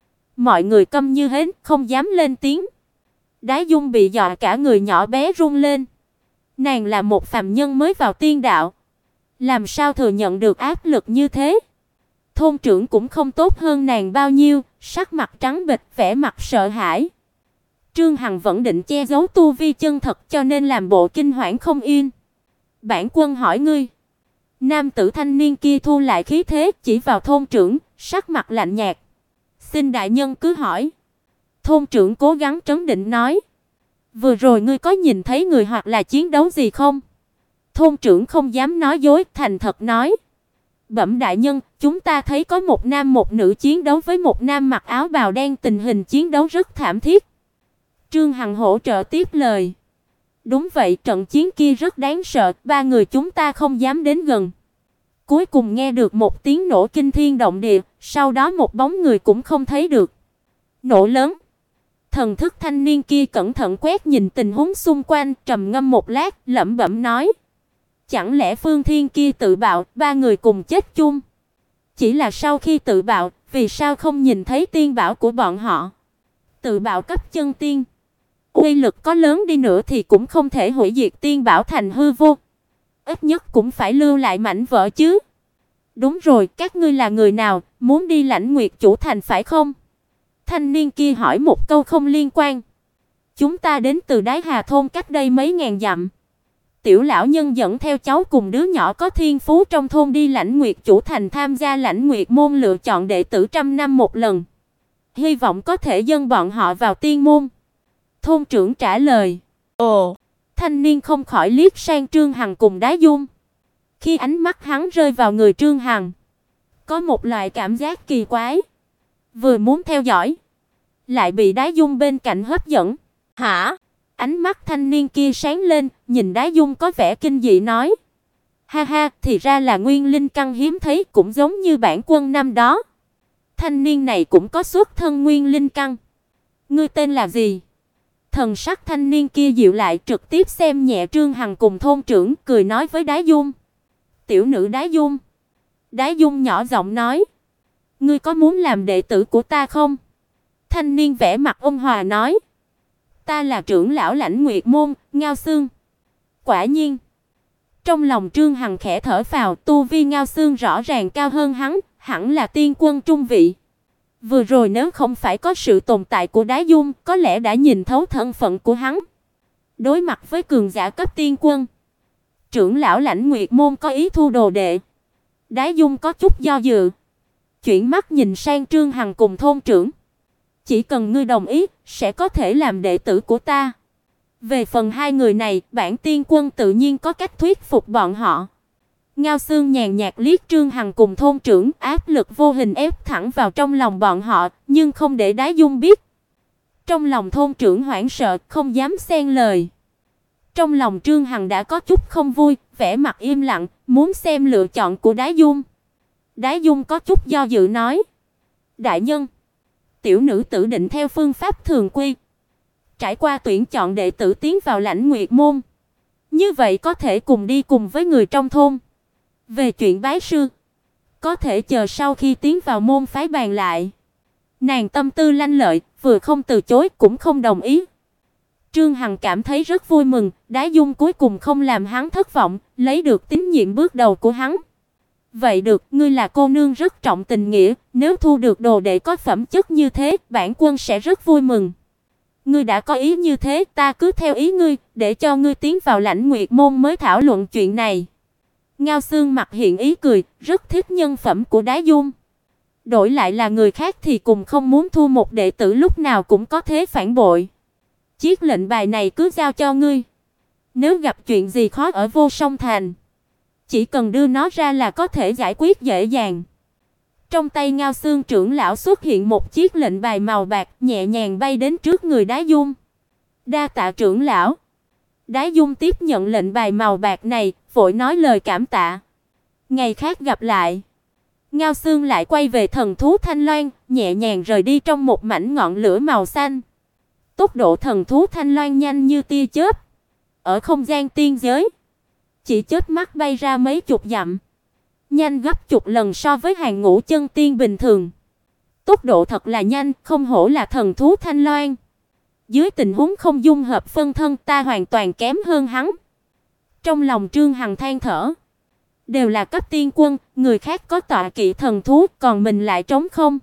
mọi người câm như hến, không dám lên tiếng. Đái Dung bị dọa cả người nhỏ bé run lên. Nàng là một phàm nhân mới vào tiên đạo, làm sao thừa nhận được áp lực như thế? Thôn trưởng cũng không tốt hơn nàng bao nhiêu, sắc mặt trắng bệch, vẻ mặt sợ hãi. Trương Hằng vẫn định che giấu tu vi chân thật cho nên làm bộ kinh hoảng không yên. Bản quân hỏi ngươi. Nam tử thanh niên kia thu lại khí thế, chỉ vào thôn trưởng, sắc mặt lạnh nhạt. Xin đại nhân cứ hỏi. Thôn trưởng cố gắng trấn định nói. Vừa rồi ngươi có nhìn thấy người hoặc là chiến đấu gì không? Thôn trưởng không dám nói dối, thành thật nói. Bẩm đại nhân, chúng ta thấy có một nam một nữ chiến đấu với một nam mặc áo bào đen, tình hình chiến đấu rất thảm thiết. Trương Hằng hỗ trợ tiếp lời. Đúng vậy, trận chiến kia rất đáng sợ, ba người chúng ta không dám đến gần. Cuối cùng nghe được một tiếng nổ kinh thiên động địa, sau đó một bóng người cũng không thấy được. Nổ lớn. Thần thức thanh niên kia cẩn thận quét nhìn tình huống xung quanh, trầm ngâm một lát, lẩm bẩm nói: chẳng lẽ Phương Thiên kia tự bạo, ba người cùng chết chung? Chỉ là sau khi tự bạo, vì sao không nhìn thấy tiên bảo của bọn họ? Tự bạo cấp chân tiên, uy lực có lớn đi nữa thì cũng không thể hủy diệt tiên bảo thành hư vô. Ít nhất cũng phải lưu lại mảnh vỡ chứ. Đúng rồi, các ngươi là người nào, muốn đi Lãnh Nguyệt chủ thành phải không? Thanh niên kia hỏi một câu không liên quan. Chúng ta đến từ Đái Hà thôn cách đây mấy ngàn dặm. Tiểu lão nhân dẫn theo cháu cùng đứa nhỏ có thiên phú trong thôn đi Lãnh Nguyệt chủ thành tham gia Lãnh Nguyệt môn lựa chọn đệ tử trăm năm một lần. Hy vọng có thể dâng bọn họ vào tiên môn. Thôn trưởng trả lời. Ồ, thanh niên không khỏi liếc sang Trương Hằng cùng Đái Dung. Khi ánh mắt hắn rơi vào người Trương Hằng, có một loại cảm giác kỳ quái. Vừa muốn theo dõi, lại bị Đái Dung bên cạnh hấp dẫn. Hả? Ánh mắt thanh niên kia sáng lên, nhìn Đái Dung có vẻ kinh dị nói. Ha ha, thì ra là nguyên linh căn hiếm thấy, cũng giống như bản quân năm đó. Thanh niên này cũng có xuất thân nguyên linh căn. Ngươi tên là gì? Thần sắc thanh niên kia dịu lại, trực tiếp xem nhẹ Trương Hằng cùng thôn trưởng, cười nói với Đái Dung. Tiểu nữ Đái Dung. Đái Dung nhỏ giọng nói. Ngươi có muốn làm đệ tử của ta không? Thanh niên vẻ mặt ôn hòa nói. Ta là trưởng lão Lãnh Nguyệt môn, Ngao Xương. Quả nhiên. Trong lòng Trương Hằng khẽ thở phào, tu vi Ngao Xương rõ ràng cao hơn hắn, hẳn là tiên quân trung vị. Vừa rồi nếu không phải có sự tồn tại của Đái Dung, có lẽ đã nhìn thấu thân phận của hắn. Đối mặt với cường giả cấp tiên quân, trưởng lão Lãnh Nguyệt môn có ý thu đồ đệ. Đái Dung có chút do dự, chuyển mắt nhìn sang Trương Hằng cùng thôn trưởng. Chỉ cần ngươi đồng ý, sẽ có thể làm đệ tử của ta. Về phần hai người này, bản tiên quân tự nhiên có cách thuyết phục bọn họ. Ngao Xương nhàn nhạt liếc Trương Hằng cùng thôn trưởng, áp lực vô hình ép thẳng vào trong lòng bọn họ, nhưng không để Đái Dung biết. Trong lòng thôn trưởng hoảng sợ, không dám xen lời. Trong lòng Trương Hằng đã có chút không vui, vẻ mặt im lặng, muốn xem lựa chọn của Đái Dung. Đái Dung có chút do dự nói: "Đại nhân, tiểu nữ tự định theo phương pháp thường quy, trải qua tuyển chọn đệ tử tiến vào Lãnh Nguyệt môn. Như vậy có thể cùng đi cùng với người trong thôn. Về chuyện bái sư, có thể chờ sau khi tiến vào môn phái bàn lại." Nàng tâm tư lanh lợi, vừa không từ chối cũng không đồng ý. Trương Hằng cảm thấy rất vui mừng, Đái Dung cuối cùng không làm hắn thất vọng, lấy được tín nhiệm bước đầu của hắn. "Vậy được, ngươi là cô nương rất trọng tình nghĩa, nếu thu được đồ đệ có phẩm chất như thế, bản quân sẽ rất vui mừng. Ngươi đã có ý như thế, ta cứ theo ý ngươi, để cho ngươi tiến vào Lãnh Nguyệt môn mới thảo luận chuyện này." Ngao Xương mặt hiện ý cười, rất thích nhân phẩm của Đái Dung. Đổi lại là người khác thì cùng không muốn thu một đệ tử lúc nào cũng có thế phản bội. "Chiếc lệnh bài này cứ giao cho ngươi. Nếu gặp chuyện gì khó ở Vô Song Thành, chỉ cần đưa nó ra là có thể giải quyết dễ dàng." Trong tay Ngao Xương trưởng lão xuất hiện một chiếc lệnh bài màu bạc, nhẹ nhàng bay đến trước người Đái Dung. "Đa tạ trưởng lão." Đái Dung tiếp nhận lệnh bài màu bạc này, vội nói lời cảm tạ. "Ngày khác gặp lại." Ngao Xương lại quay về thần thú Thanh Loan, nhẹ nhàng rời đi trong một mảnh ngọn lửa màu xanh. Tốc độ thần thú Thanh Loan nhanh như tia chớp. Ở không gian tiên giới, chỉ chớp mắt bay ra mấy chục dặm, nhanh gấp chục lần so với hàng ngũ chân tiên bình thường. Tốc độ thật là nhanh, không hổ là thần thú Thanh Loan. Dưới tình huống không dung hợp phân thân, ta hoàn toàn kém hơn hắn. Trong lòng Trương Hằng than thở. Đều là cấp tiên quân, người khác có tọa kỵ thần thú, còn mình lại trống không.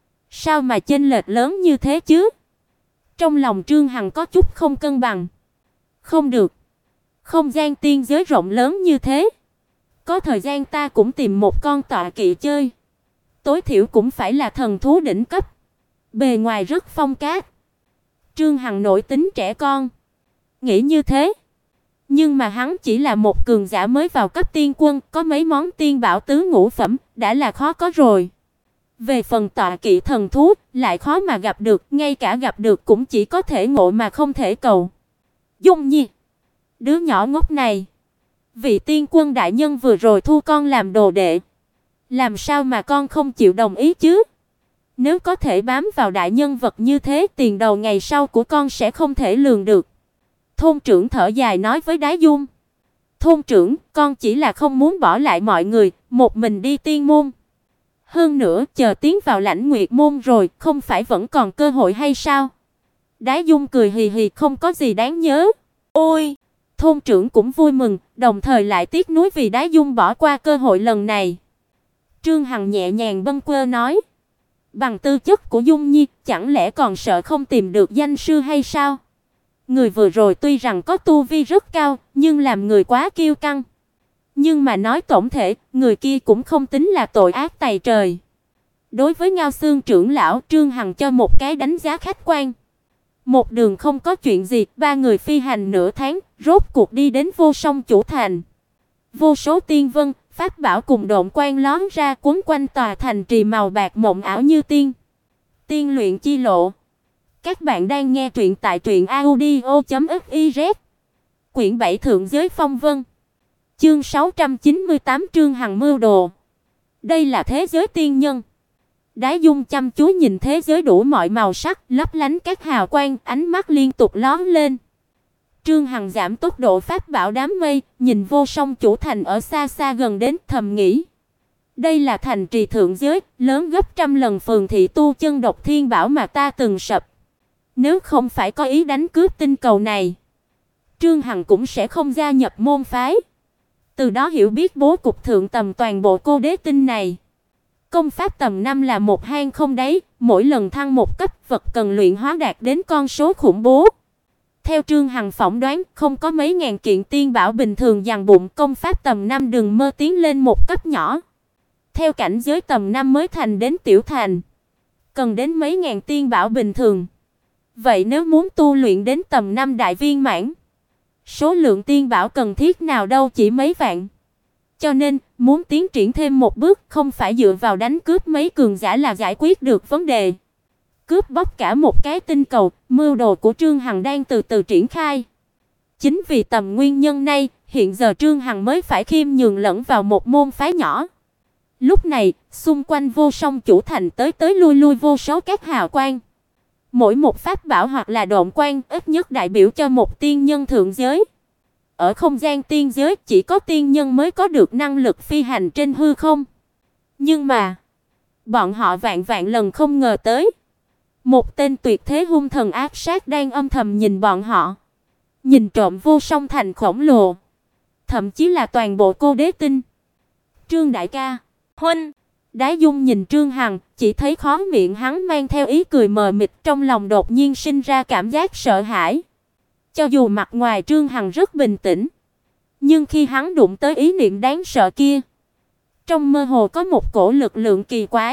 Sao mà chênh lệch lớn như thế chứ? Trong lòng Trương Hằng có chút không cân bằng. Không được. Không gian tiên giới rộng lớn như thế, có thời gian ta cũng tìm một con tọa kỵ chơi. Tối thiểu cũng phải là thần thú đỉnh cấp. Bề ngoài rất phong cát. Trương Hằng nổi tính trẻ con, nghĩ như thế. Nhưng mà hắn chỉ là một cường giả mới vào cấp tiên quân, có mấy món tiên bảo tứ ngũ phẩm đã là khó có rồi. Về phần tọa kỵ thần thú, lại khó mà gặp được, ngay cả gặp được cũng chỉ có thể ngộ mà không thể cầu. Dung Nhi, đứa nhỏ ngốc này, vị tiên quân đại nhân vừa rồi thu con làm đồ đệ, làm sao mà con không chịu đồng ý chứ? Nếu có thể bám vào đại nhân vật như thế, tiền đầu ngày sau của con sẽ không thể lường được. Thôn trưởng thở dài nói với Đái Dung. Thôn trưởng, con chỉ là không muốn bỏ lại mọi người, một mình đi tiên môn. Hơn nữa, chờ tiến vào Lãnh Nguyệt môn rồi, không phải vẫn còn cơ hội hay sao? Đái Dung cười hì hì, không có gì đáng nhớ. Ôi! Thôn trưởng cũng vui mừng, đồng thời lại tiếc nuối vì Đái Dung bỏ qua cơ hội lần này. Trương Hằng nhẹ nhàng bâng quơ nói. Bằng tư chất của Dung Nhi, chẳng lẽ còn sợ không tìm được danh sư hay sao? Người vừa rồi tuy rằng có tu vi rất cao, nhưng làm người quá kiêu căng. Nhưng mà nói tổng thể, người kia cũng không tính là tội ác tày trời. Đối với Ngao Xương trưởng lão, Trương Hằng cho một cái đánh giá khách quan. Một đường không có chuyện gì, ba người phi hành nửa tháng, rốt cuộc đi đến Vô Song chủ thành. Vô số tiên vân, pháp bảo cùng độn quang lóe ra quấn quanh tòa thành trì màu bạc mộng ảo như tiên. Tiên luyện chi lộ. Các bạn đang nghe truyện tại truyện audio.fiz. Quyển 7 Thượng giới phong vân. Chương 698 Trương Hằng mưu đồ. Đây là thế giới tiên nhân. Đái Dung chăm chú nhìn thế giới đủ mọi màu sắc, lấp lánh các hào quang, ánh mắt liên tục lóe lên. Trương Hằng giảm tốc độ pháp bảo đám mây, nhìn vô song chủ thành ở xa xa gần đến, thầm nghĩ: đây là thành trì thượng giới, lớn gấp trăm lần phường thị tu chân độc thiên bảo mà ta từng sập. Nếu không phải có ý đánh cướp tinh cầu này, Trương Hằng cũng sẽ không gia nhập môn phái. Từ đó hiểu biết bố cục thượng tầm toàn bộ cô đế tinh này. Công pháp tầm 5 là một hang không đáy, mỗi lần thăng một cấp, vật cần luyện hóa đạt đến con số khủng bố. Theo Trương Hằng phỏng đoán, không có mấy ngàn kiện tiên bảo bình thường dằn bụng, công pháp tầm 5 đừng mơ tiến lên một cấp nhỏ. Theo cảnh giới tầm 5 mới thành đến tiểu thành, cần đến mấy ngàn tiên bảo bình thường. Vậy nếu muốn tu luyện đến tầm 5 đại viên mãn, số lượng tiên bảo cần thiết nào đâu chỉ mấy vạn. Cho nên, muốn tiến triển thêm một bước, không phải dựa vào đánh cướp mấy cường giả là giải quyết được vấn đề. Cướp bóc cả một cái tinh cầu, mưu đồ của Trương Hằng đang từ từ triển khai. Chính vì tầm nguyên nhân này, hiện giờ Trương Hằng mới phải khiêm nhường lẫn vào một môn phái nhỏ. Lúc này, xung quanh vô song chủ thành tới tới lui lui vô số các hào quang. Mỗi một pháp bảo hoặc là độn quang ít nhất đại biểu cho một tiên nhân thượng giới. Ở không gian tiên giới chỉ có tiên nhân mới có được năng lực phi hành trên hư không. Nhưng mà, bọn họ vạn vạn lần không ngờ tới, một tên tuyệt thế hung thần ác sát đang âm thầm nhìn bọn họ, nhìn trộm vô song thành khổng lồ, thậm chí là toàn bộ cô đế tinh. Trương đại ca, huynh. Đái Dung nhìn Trương Hằng, chỉ thấy khóe miệng hắn mang theo ý cười mờ mịt, trong lòng đột nhiên sinh ra cảm giác sợ hãi. Cho dù mặt ngoài Trương Hằng rất bình tĩnh, nhưng khi hắn đụng tới ý niệm đáng sợ kia, trong mơ hồ có một cổ lực lượng kỳ quái,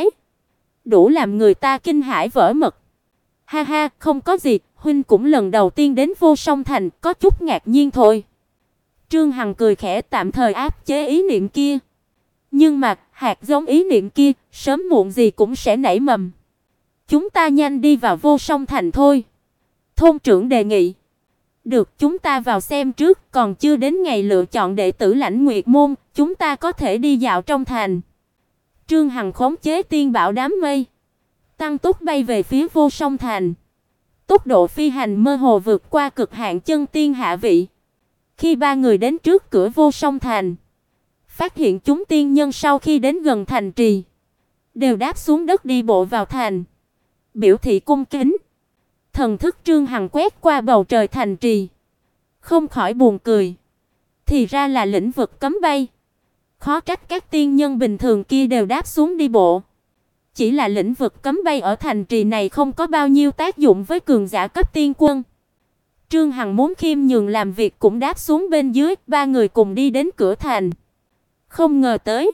đủ làm người ta kinh hãi vỡ mật. Ha ha, không có gì, huynh cũng lần đầu tiên đến Vô Song Thành, có chút ngạc nhiên thôi. Trương Hằng cười khẽ, tạm thời áp chế ý niệm kia. Nhưng mà, hạt giống ý niệm kia, sớm muộn gì cũng sẽ nảy mầm. Chúng ta nhanh đi vào Vô Song Thành thôi. Thôn trưởng đề nghị. Được, chúng ta vào xem trước, còn chưa đến ngày lựa chọn đệ tử Lãnh Nguyệt môn, chúng ta có thể đi dạo trong thành. Trương Hằng khống chế tiên bảo đám mây, tăng tốc bay về phía Vô Song Thành. Tốc độ phi hành mơ hồ vượt qua cực hạn chân tiên hạ vị. Khi ba người đến trước cửa Vô Song Thành, phát hiện chúng tiên nhân sau khi đến gần thành trì, đều đáp xuống đất đi bộ vào thành, biểu thị cung kính. Thần thức Trương Hằng quét qua bầu trời thành trì, không khỏi buồn cười. Thì ra là lĩnh vực cấm bay. Khó trách các tiên nhân bình thường kia đều đáp xuống đi bộ. Chỉ là lĩnh vực cấm bay ở thành trì này không có bao nhiêu tác dụng với cường giả cấp tiên quân. Trương Hằng muốn khiêm nhường làm việc cũng đáp xuống bên dưới, ba người cùng đi đến cửa thành. Không ngờ tới,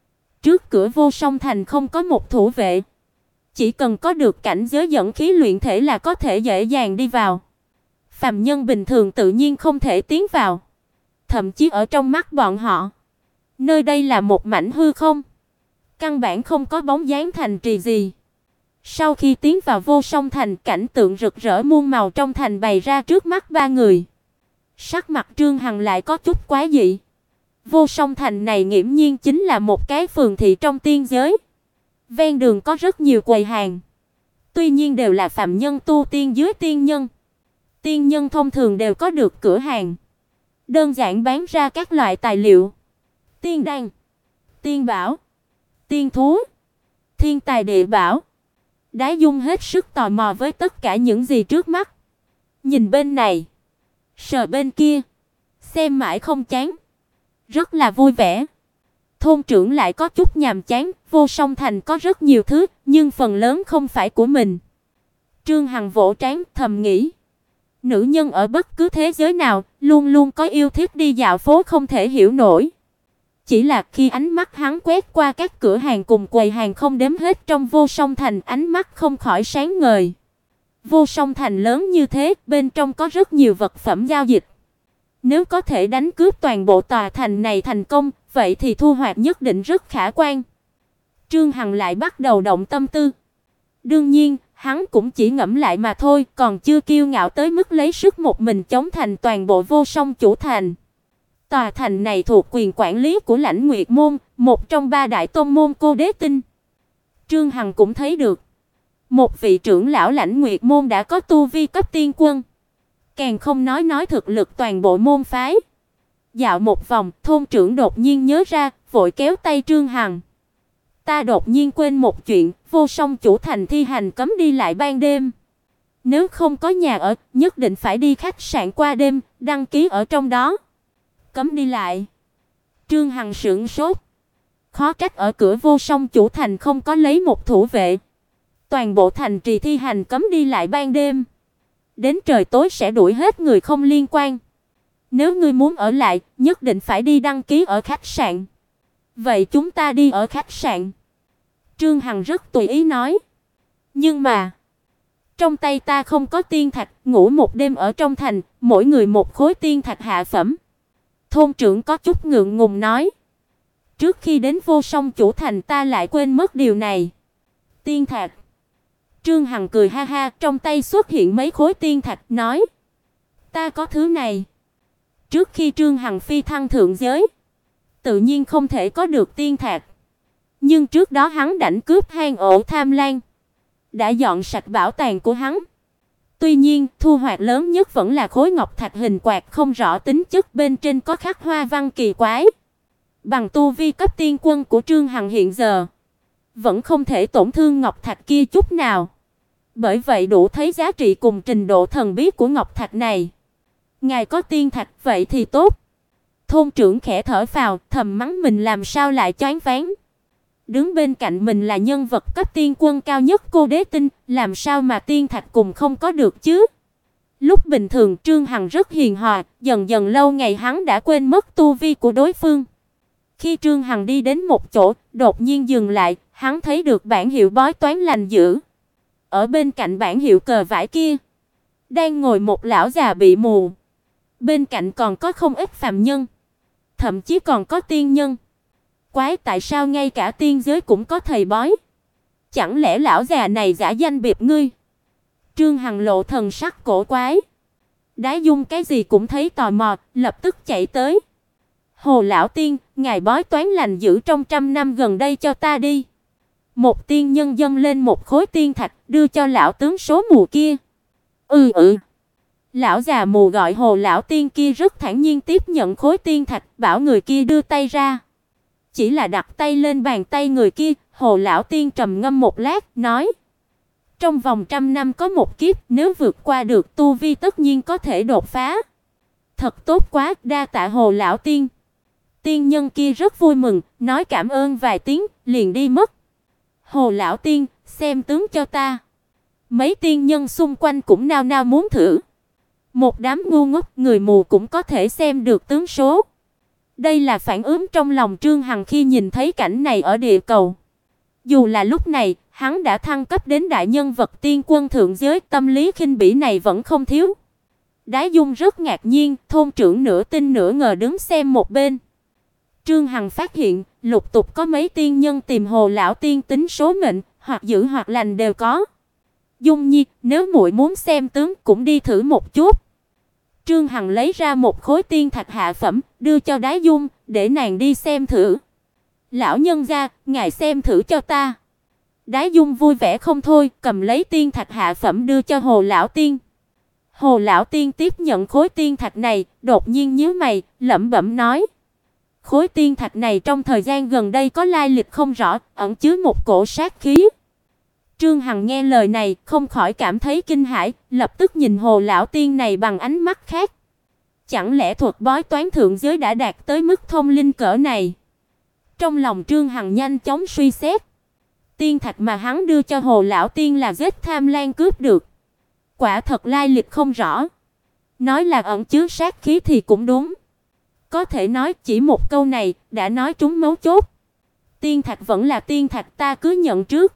trước cửa Vô Song Thành không có một thủ vệ. Chỉ cần có được cảnh giới dẫn khí luyện thể là có thể dễ dàng đi vào. Phàm nhân bình thường tự nhiên không thể tiến vào. Thậm chí ở trong mắt bọn họ, nơi đây là một mảnh hư không, căn bản không có bóng dáng thành trì gì. Sau khi tiến vào Vô Song Thành, cảnh tượng rực rỡ muôn màu trong thành bày ra trước mắt ba người. Sắc mặt Trương Hằng lại có chút quái dị. Vô Song Thành này nghiễm nhiên chính là một cái phường thị trong tiên giới. Ven đường có rất nhiều quầy hàng. Tuy nhiên đều là phàm nhân tu tiên dưới tiên nhân. Tiên nhân thông thường đều có được cửa hàng, đơn giản bán ra các loại tài liệu, tiên đan, tiên bảo, tiên thú, thiên tài địa bảo. Đái Dung hết sức tò mò với tất cả những gì trước mắt. Nhìn bên này, sờ bên kia, xem mãi không chán, rất là vui vẻ. Thôn trưởng lại có chút nhàm chán, Vô Song Thành có rất nhiều thứ, nhưng phần lớn không phải của mình. Trương Hằng vỗ trán thầm nghĩ, nữ nhân ở bất cứ thế giới nào luôn luôn có yêu thích đi dạo phố không thể hiểu nổi. Chỉ là khi ánh mắt hắn quét qua các cửa hàng cùng quầy hàng không đếm hết trong Vô Song Thành, ánh mắt không khỏi sáng ngời. Vô Song Thành lớn như thế, bên trong có rất nhiều vật phẩm giao dịch. Nếu có thể đánh cướp toàn bộ tòa thành này thành công, vậy thì thu hoạch nhất định rất khả quan. Trương Hằng lại bắt đầu động tâm tư. Đương nhiên, hắn cũng chỉ ngẫm lại mà thôi, còn chưa kiêu ngạo tới mức lấy sức một mình chống thành toàn bộ Vô Song chủ thành. Tòa thành này thuộc quyền quản lý của Lãnh Nguyệt môn, một trong ba đại tôn môn Cô Đế Tinh. Trương Hằng cũng thấy được, một vị trưởng lão Lãnh Nguyệt môn đã có tu vi cấp tiên quân, càng không nói thực lực toàn bộ môn phái. Dạo một vòng, thôn trưởng đột nhiên nhớ ra, vội kéo tay Trương Hằng. Ta đột nhiên quên một chuyện, Vô Song chủ thành thi hành cấm đi lại ban đêm. Nếu không có nhà ở, nhất định phải đi khách sạn qua đêm, đăng ký ở trong đó. Cấm đi lại. Trương Hằng sửng sốt. Khó trách ở cửa Vô Song chủ thành không có lấy một thủ vệ. Toàn bộ thành trì thi hành cấm đi lại ban đêm. Đến trời tối sẽ đuổi hết người không liên quan. Nếu ngươi muốn ở lại, nhất định phải đi đăng ký ở khách sạn. Vậy chúng ta đi ở khách sạn. Trương Hằng rất tùy ý nói. Nhưng mà, trong tay ta không có tiên thạch, ngủ một đêm ở trong thành, mỗi người một khối tiên thạch hạ phẩm. Thôn trưởng có chút ngượng ngùng nói. Trước khi đến Vô Song chủ thành ta lại quên mất điều này. Tiên thạch. Trương Hằng cười ha ha, trong tay xuất hiện mấy khối tiên thạch, nói. Ta có thứ này. Trước khi Trương Hằng phi thăng thượng giới, tự nhiên không thể có được tiên thạch. Nhưng trước đó hắn đánh cướp hang ổ Tham Lang, đã dọn sạch bảo tàng của hắn. Tuy nhiên, thu hoạch lớn nhất vẫn là khối ngọc thạch hình quạt không rõ tính chất, bên trên có khắc hoa văn kỳ quái. Bằng tu vi cấp tiên quân của Trương Hằng hiện giờ, vẫn không thể tổn thương ngọc thạch kia chút nào. Bởi vậy đủ thấy giá trị cùng trình độ thần bí của ngọc thạch này. Ngài có tiên thạch vậy thì tốt. Thôn trưởng khẽ thở phào, thầm mắng mình làm sao lại choáng váng. Đứng bên cạnh mình là nhân vật cấp tiên quân cao nhất Cô Đế Tinh, làm sao mà tiên thạch cùng không có được chứ? Lúc bình thường Trương Hằng rất hiền hòa, dần dần lâu ngày hắn đã quên mất tu vi của đối phương. Khi Trương Hằng đi đến một chỗ, đột nhiên dừng lại, hắn thấy được bảng hiệu bói toán lành dữ. Ở bên cạnh bảng hiệu cờ vải kia, đang ngồi một lão già bị mù. Bên cạnh còn có không ít phàm nhân, thậm chí còn có tiên nhân. Quái tại sao ngay cả tiên giới cũng có thầy bói? Chẳng lẽ lão già này giả danh biệt ngươi? Trương Hằng lộ thần sắc cổ quái. Đái Dung cái gì cũng thấy tò mò, lập tức chạy tới. Hồ lão tiên, ngài bói toán lành dữ trong 100 năm gần đây cho ta đi. Một tiên nhân dâng lên một khối tiên thạch, đưa cho lão tướng số mù kia. Lão già mù gọi Hồ lão tiên kia rất thản nhiên tiếp nhận khối tiên thạch, bảo người kia đưa tay ra. Chỉ là đặt tay lên bàn tay người kia, Hồ lão tiên trầm ngâm một lát, nói: trong vòng 100 năm có một kiếp, nếu vượt qua được tu vi tất nhiên có thể đột phá. Thật tốt quá, đa tạ Hồ lão tiên. Tiên nhân kia rất vui mừng, nói cảm ơn vài tiếng, liền đi mất. Hồ lão tiên, xem tướng cho ta. Mấy tiên nhân xung quanh cũng nao nao muốn thử. Một đám ngu ngốc, người mù cũng có thể xem được tướng số. Đây là phản ứng trong lòng Trương Hằng khi nhìn thấy cảnh này ở địa cầu. Dù là lúc này, hắn đã thăng cấp đến đại nhân vật tiên quân thượng giới, tâm lý khinh bỉ này vẫn không thiếu. Đái Dung rất ngạc nhiên, thôn trưởng nửa tin nửa ngờ đứng xem một bên. Trương Hằng phát hiện, lục tục có mấy tiên nhân tìm Hồ lão tiên tính số mệnh, hoặc dữ hoặc lành đều có. Dung Nhi, nếu muội muốn xem tướng cũng đi thử một chút. Trương Hằng lấy ra một khối tiên thạch hạ phẩm, đưa cho Đái Dung, để nàng đi xem thử. Lão nhân gia, ngài xem thử cho ta. Đái Dung vui vẻ không thôi, cầm lấy tiên thạch hạ phẩm đưa cho Hồ lão tiên. Hồ lão tiên tiếp nhận khối tiên thạch này, đột nhiên nhíu mày, lẩm bẩm nói: khối tiên thạch này trong thời gian gần đây có lai lịch không rõ, ẩn chứa một cổ sát khí. Trương Hằng nghe lời này, không khỏi cảm thấy kinh hãi, lập tức nhìn Hồ lão tiên này bằng ánh mắt khác. Chẳng lẽ thuật bói toán thượng giới đã đạt tới mức thông linh cỡ này? Trong lòng Trương Hằng nhanh chóng suy xét. Tiên thạch mà hắn đưa cho Hồ lão tiên là giết Tham Lang cướp được. Quả thật lai lịch không rõ. Nói là ẩn chứa sát khí thì cũng đúng. Có thể nói chỉ một câu này đã nói trúng mấu chốt. Tiên thạch vẫn là tiên thạch, ta cứ nhận trước.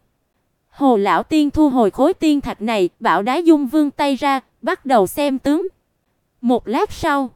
Hồ lão tiên thu hồi khối tiên thạch này, bảo Đái Dung vươn tay ra, bắt đầu xem tướng. Một lát sau,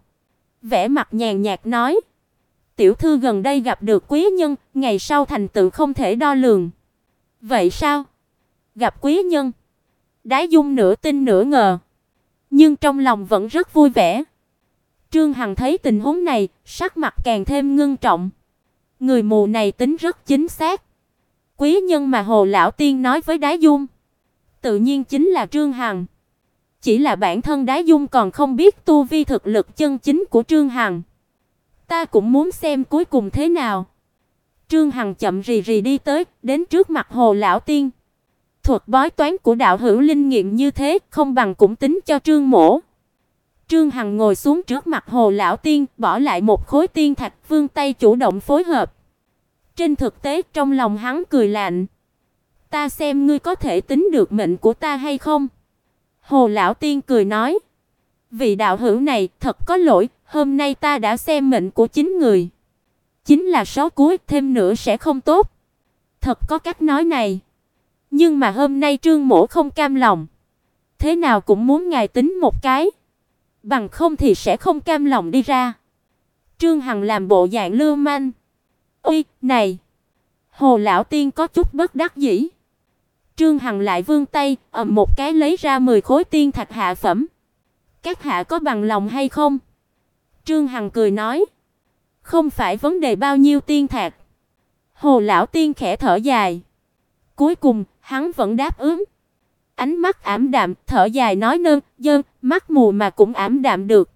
vẻ mặt nhàn nhạt nói: tiểu thư gần đây gặp được quý nhân, ngày sau thành tựu không thể đo lường. Vậy sao? Gặp quý nhân? Đái Dung nửa tin nửa ngờ, nhưng trong lòng vẫn rất vui vẻ. Trương Hằng thấy tình huống này, sắc mặt càng thêm ngưng trọng. Người mù này tính rất chính xác. Quý nhân mà Hồ lão tiên nói với Đái Dung, tự nhiên chính là Trương Hằng. Chỉ là bản thân Đái Dung còn không biết tu vi thực lực chân chính của Trương Hằng. Ta cũng muốn xem cuối cùng thế nào. Trương Hằng chậm rì rì đi tới, đến trước mặt Hồ lão tiên. Thuật bói toán của đạo hữu linh nghiệm như thế, không bằng cũng tính cho Trương mỗ. Trương Hằng ngồi xuống trước mặt Hồ lão tiên, bỏ lại một khối tiên thạch, vươn tay chủ động phối hợp. Trên thực tế trong lòng hắn cười lạnh. Ta xem ngươi có thể tính được mệnh của ta hay không? Hồ lão tiên cười nói. Vị đạo hữu này thật có lỗi, hôm nay ta đã xem mệnh của 9 người. Chính là số cuối, thêm nữa sẽ không tốt. Thật có cách nói này. Nhưng mà hôm nay Trương mỗ không cam lòng. Thế nào cũng muốn ngài tính một cái. Bằng không thì sẽ không cam lòng đi ra. Trương Hằng làm bộ dạng lưu manh. Ôi, này. Hồ lão tiên có chút bất đắc dĩ. Trương Hằng lại vươn tay, ầm một cái lấy ra 10 khối tiên thạch hạ phẩm. Các hạ có bằng lòng hay không? Trương Hằng cười nói. Không phải vấn đề bao nhiêu tiên thạch. Hồ lão tiên khẽ thở dài. Cuối cùng, hắn vẫn đáp ứng. Ánh mắt ảm đạm, thở dài nói nơ, dơ, mắt mù mà cũng ảm đạm được.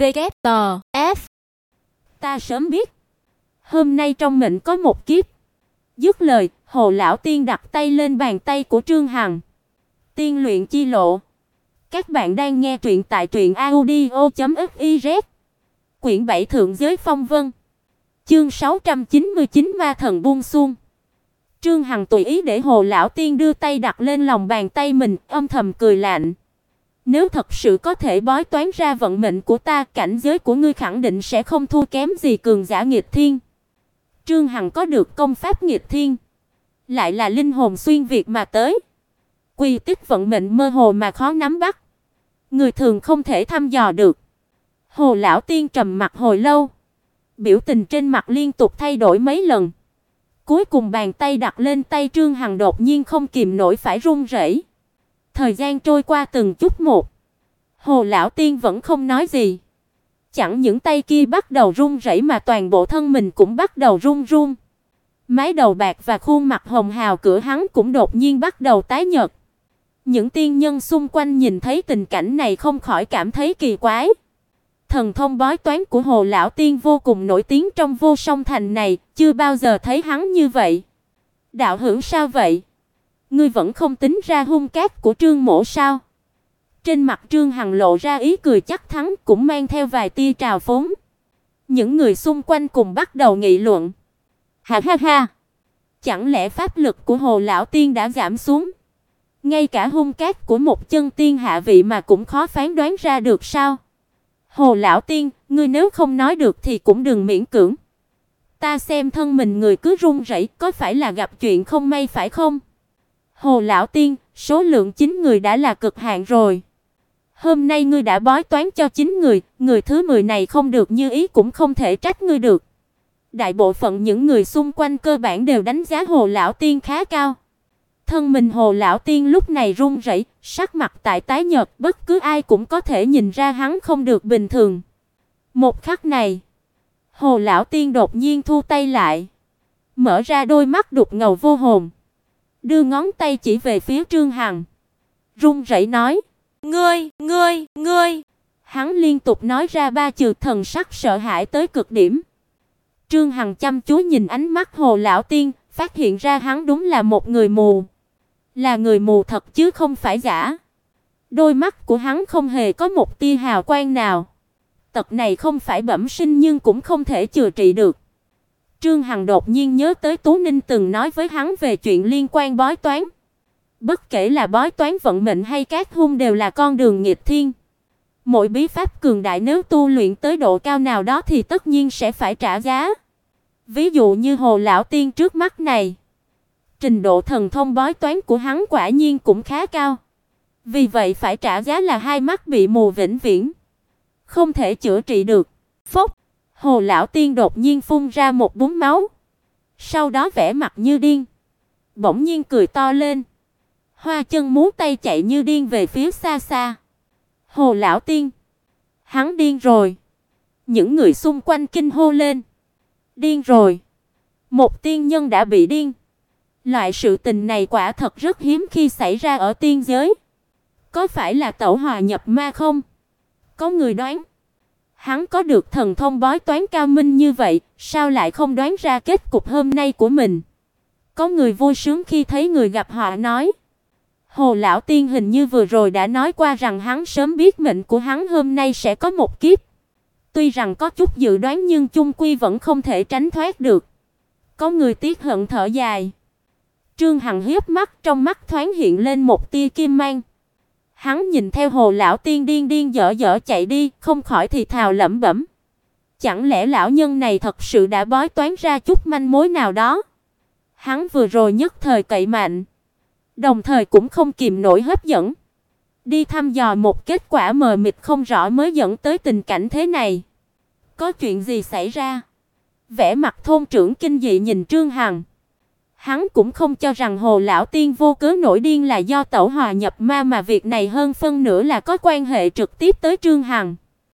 F. Ta sớm biết. Hôm nay trong mệnh có một kiếp. Dứt lời, Hồ lão tiên đặt tay lên bàn tay của Trương Hằng. Tiên luyện chi lộ. Các bạn đang nghe truyện tại truyệnaudio.fiz. Quyển 7 Thượng giới phong vân. Chương 699 Ma thần buông xuông. Trương Hằng tùy ý để Hồ lão tiên đưa tay đặt lên lòng bàn tay mình, âm thầm cười lạnh. Nếu thật sự có thể bói toán ra vận mệnh của ta, cảnh giới của ngươi khẳng định sẽ không thua kém gì cường giả nghịch thiên. Trương Hằng có được công pháp nghịch thiên, lại là linh hồn xuyên việt mà tới. Quy tích vận mệnh mơ hồ mà khó nắm bắt, người thường không thể thăm dò được. Hồ lão tiên trầm mặc hồi lâu, biểu tình trên mặt liên tục thay đổi mấy lần. Cuối cùng bàn tay đặt lên tay Trương Hằng đột nhiên không kìm nổi phải run rẩy. Thời gian trôi qua từng chút một. Hồ lão tiên vẫn không nói gì. Chẳng những tay kia bắt đầu run rẩy mà toàn bộ thân mình cũng bắt đầu run run. Mái đầu bạc và khuôn mặt hồng hào của hắn cũng đột nhiên bắt đầu tái nhợt. Những tiên nhân xung quanh nhìn thấy tình cảnh này không khỏi cảm thấy kỳ quái. Thần thông bói toán của Hồ lão tiên vô cùng nổi tiếng trong Vô Song thành này, chưa bao giờ thấy hắn như vậy. Đạo hữu sao vậy? Ngươi vẫn không tính ra hung cát của Trương mỗ sao? Trên mặt Trương Hằng lộ ra ý cười chắc thắng, cũng mang theo vài tia trào phúng. Những người xung quanh cùng bắt đầu nghị luận. Ha ha ha! Chẳng lẽ pháp lực của Hồ lão tiên đã giảm xuống? Ngay cả hung cát của một chân tiên hạ vị mà cũng khó phán đoán ra được sao? Hồ lão tiên, ngươi nếu không nói được thì cũng đừng miễn cưỡng. Ta xem thân mình người cứ run rẩy, có phải là gặp chuyện không may phải không? Hồ lão tiên, số lượng 9 người đã là cực hạn rồi. Hôm nay ngươi đã bói toán cho 9 người, người thứ 10 này không được như ý cũng không thể trách ngươi được. Đại bộ phận những người xung quanh cơ bản đều đánh giá Hồ lão tiên khá cao. Thân mình Hồ lão tiên lúc này run rẩy, sắc mặt tại tái nhợt, bất cứ ai cũng có thể nhìn ra hắn không được bình thường. Một khắc này, Hồ lão tiên đột nhiên thu tay lại, mở ra đôi mắt đục ngầu vô hồn, đưa ngón tay chỉ về phía Trương Hằng, run rẩy nói: "Ngươi!" Hắn liên tục nói ra 3 chữ, thần sắc sợ hãi tới cực điểm. Trương Hằng chăm chú nhìn ánh mắt Hồ lão tiên, phát hiện ra hắn đúng là một người mù. Là người mù thật chứ không phải giả. Đôi mắt của hắn không hề có một tia hào quang nào. Tật này không phải bẩm sinh nhưng cũng không thể chữa trị được. Trương Hằng đột nhiên nhớ tới Tú Ninh từng nói với hắn về chuyện liên quan bói toán. Bất kể là bói toán vận mệnh hay cát hung đều là con đường nghịch thiên. Mỗi bí pháp cường đại nếu tu luyện tới độ cao nào đó thì tất nhiên sẽ phải trả giá. Ví dụ như Hồ lão tiên trước mắt này, trình độ thần thông bói toán của hắn quả nhiên cũng khá cao. Vì vậy phải trả giá là hai mắt bị mù vĩnh viễn, không thể chữa trị được. Phốc, Hồ lão tiên đột nhiên phun ra một búng máu. Sau đó vẻ mặt như điên, bỗng nhiên cười to lên. Hoa chân múa tay chạy như điên về phía xa xa. Hồ lão tiên, hắn điên rồi. Những người xung quanh kinh hô lên. Điên rồi. Một tiên nhân đã bị điên. Loại sự tình này quả thật rất hiếm khi xảy ra ở tiên giới. Có phải là tẩu hỏa nhập ma không? Có người đoán. Hắn có được thần thông bói toán cao minh như vậy, sao lại không đoán ra kết cục hôm nay của mình? Có người vui sướng khi thấy người gặp họ nói. Hồ lão tiên hình như vừa rồi đã nói qua rằng hắn sớm biết mệnh của hắn hôm nay sẽ có một kiếp. Tuy rằng có chút dự đoán nhưng chung quy vẫn không thể tránh thoát được. Có người tiếc hận thở dài. Trương Hằng híp mắt, trong mắt thoáng hiện lên một tia kim mang. Hắn nhìn theo Hồ lão tiên điên điên dở dở chạy đi, không khỏi thì thào lẩm bẩm. Chẳng lẽ lão nhân này thật sự đã bói toán ra chút manh mối nào đó? Hắn vừa rồi nhất thời cậy mạnh, đồng thời cũng không kìm nổi hấp dẫn. Đi thăm dò một kết quả mờ mịt không rõ mới dẫn tới tình cảnh thế này. Có chuyện gì xảy ra? Vẻ mặt thôn trưởng kinh dị nhìn Trương Hằng. Hắn cũng không cho rằng Hồ lão tiên vô cớ nổi điên là do tẩu hỏa nhập ma, mà việc này hơn phân nửa là có quan hệ trực tiếp tới Trương Hằng.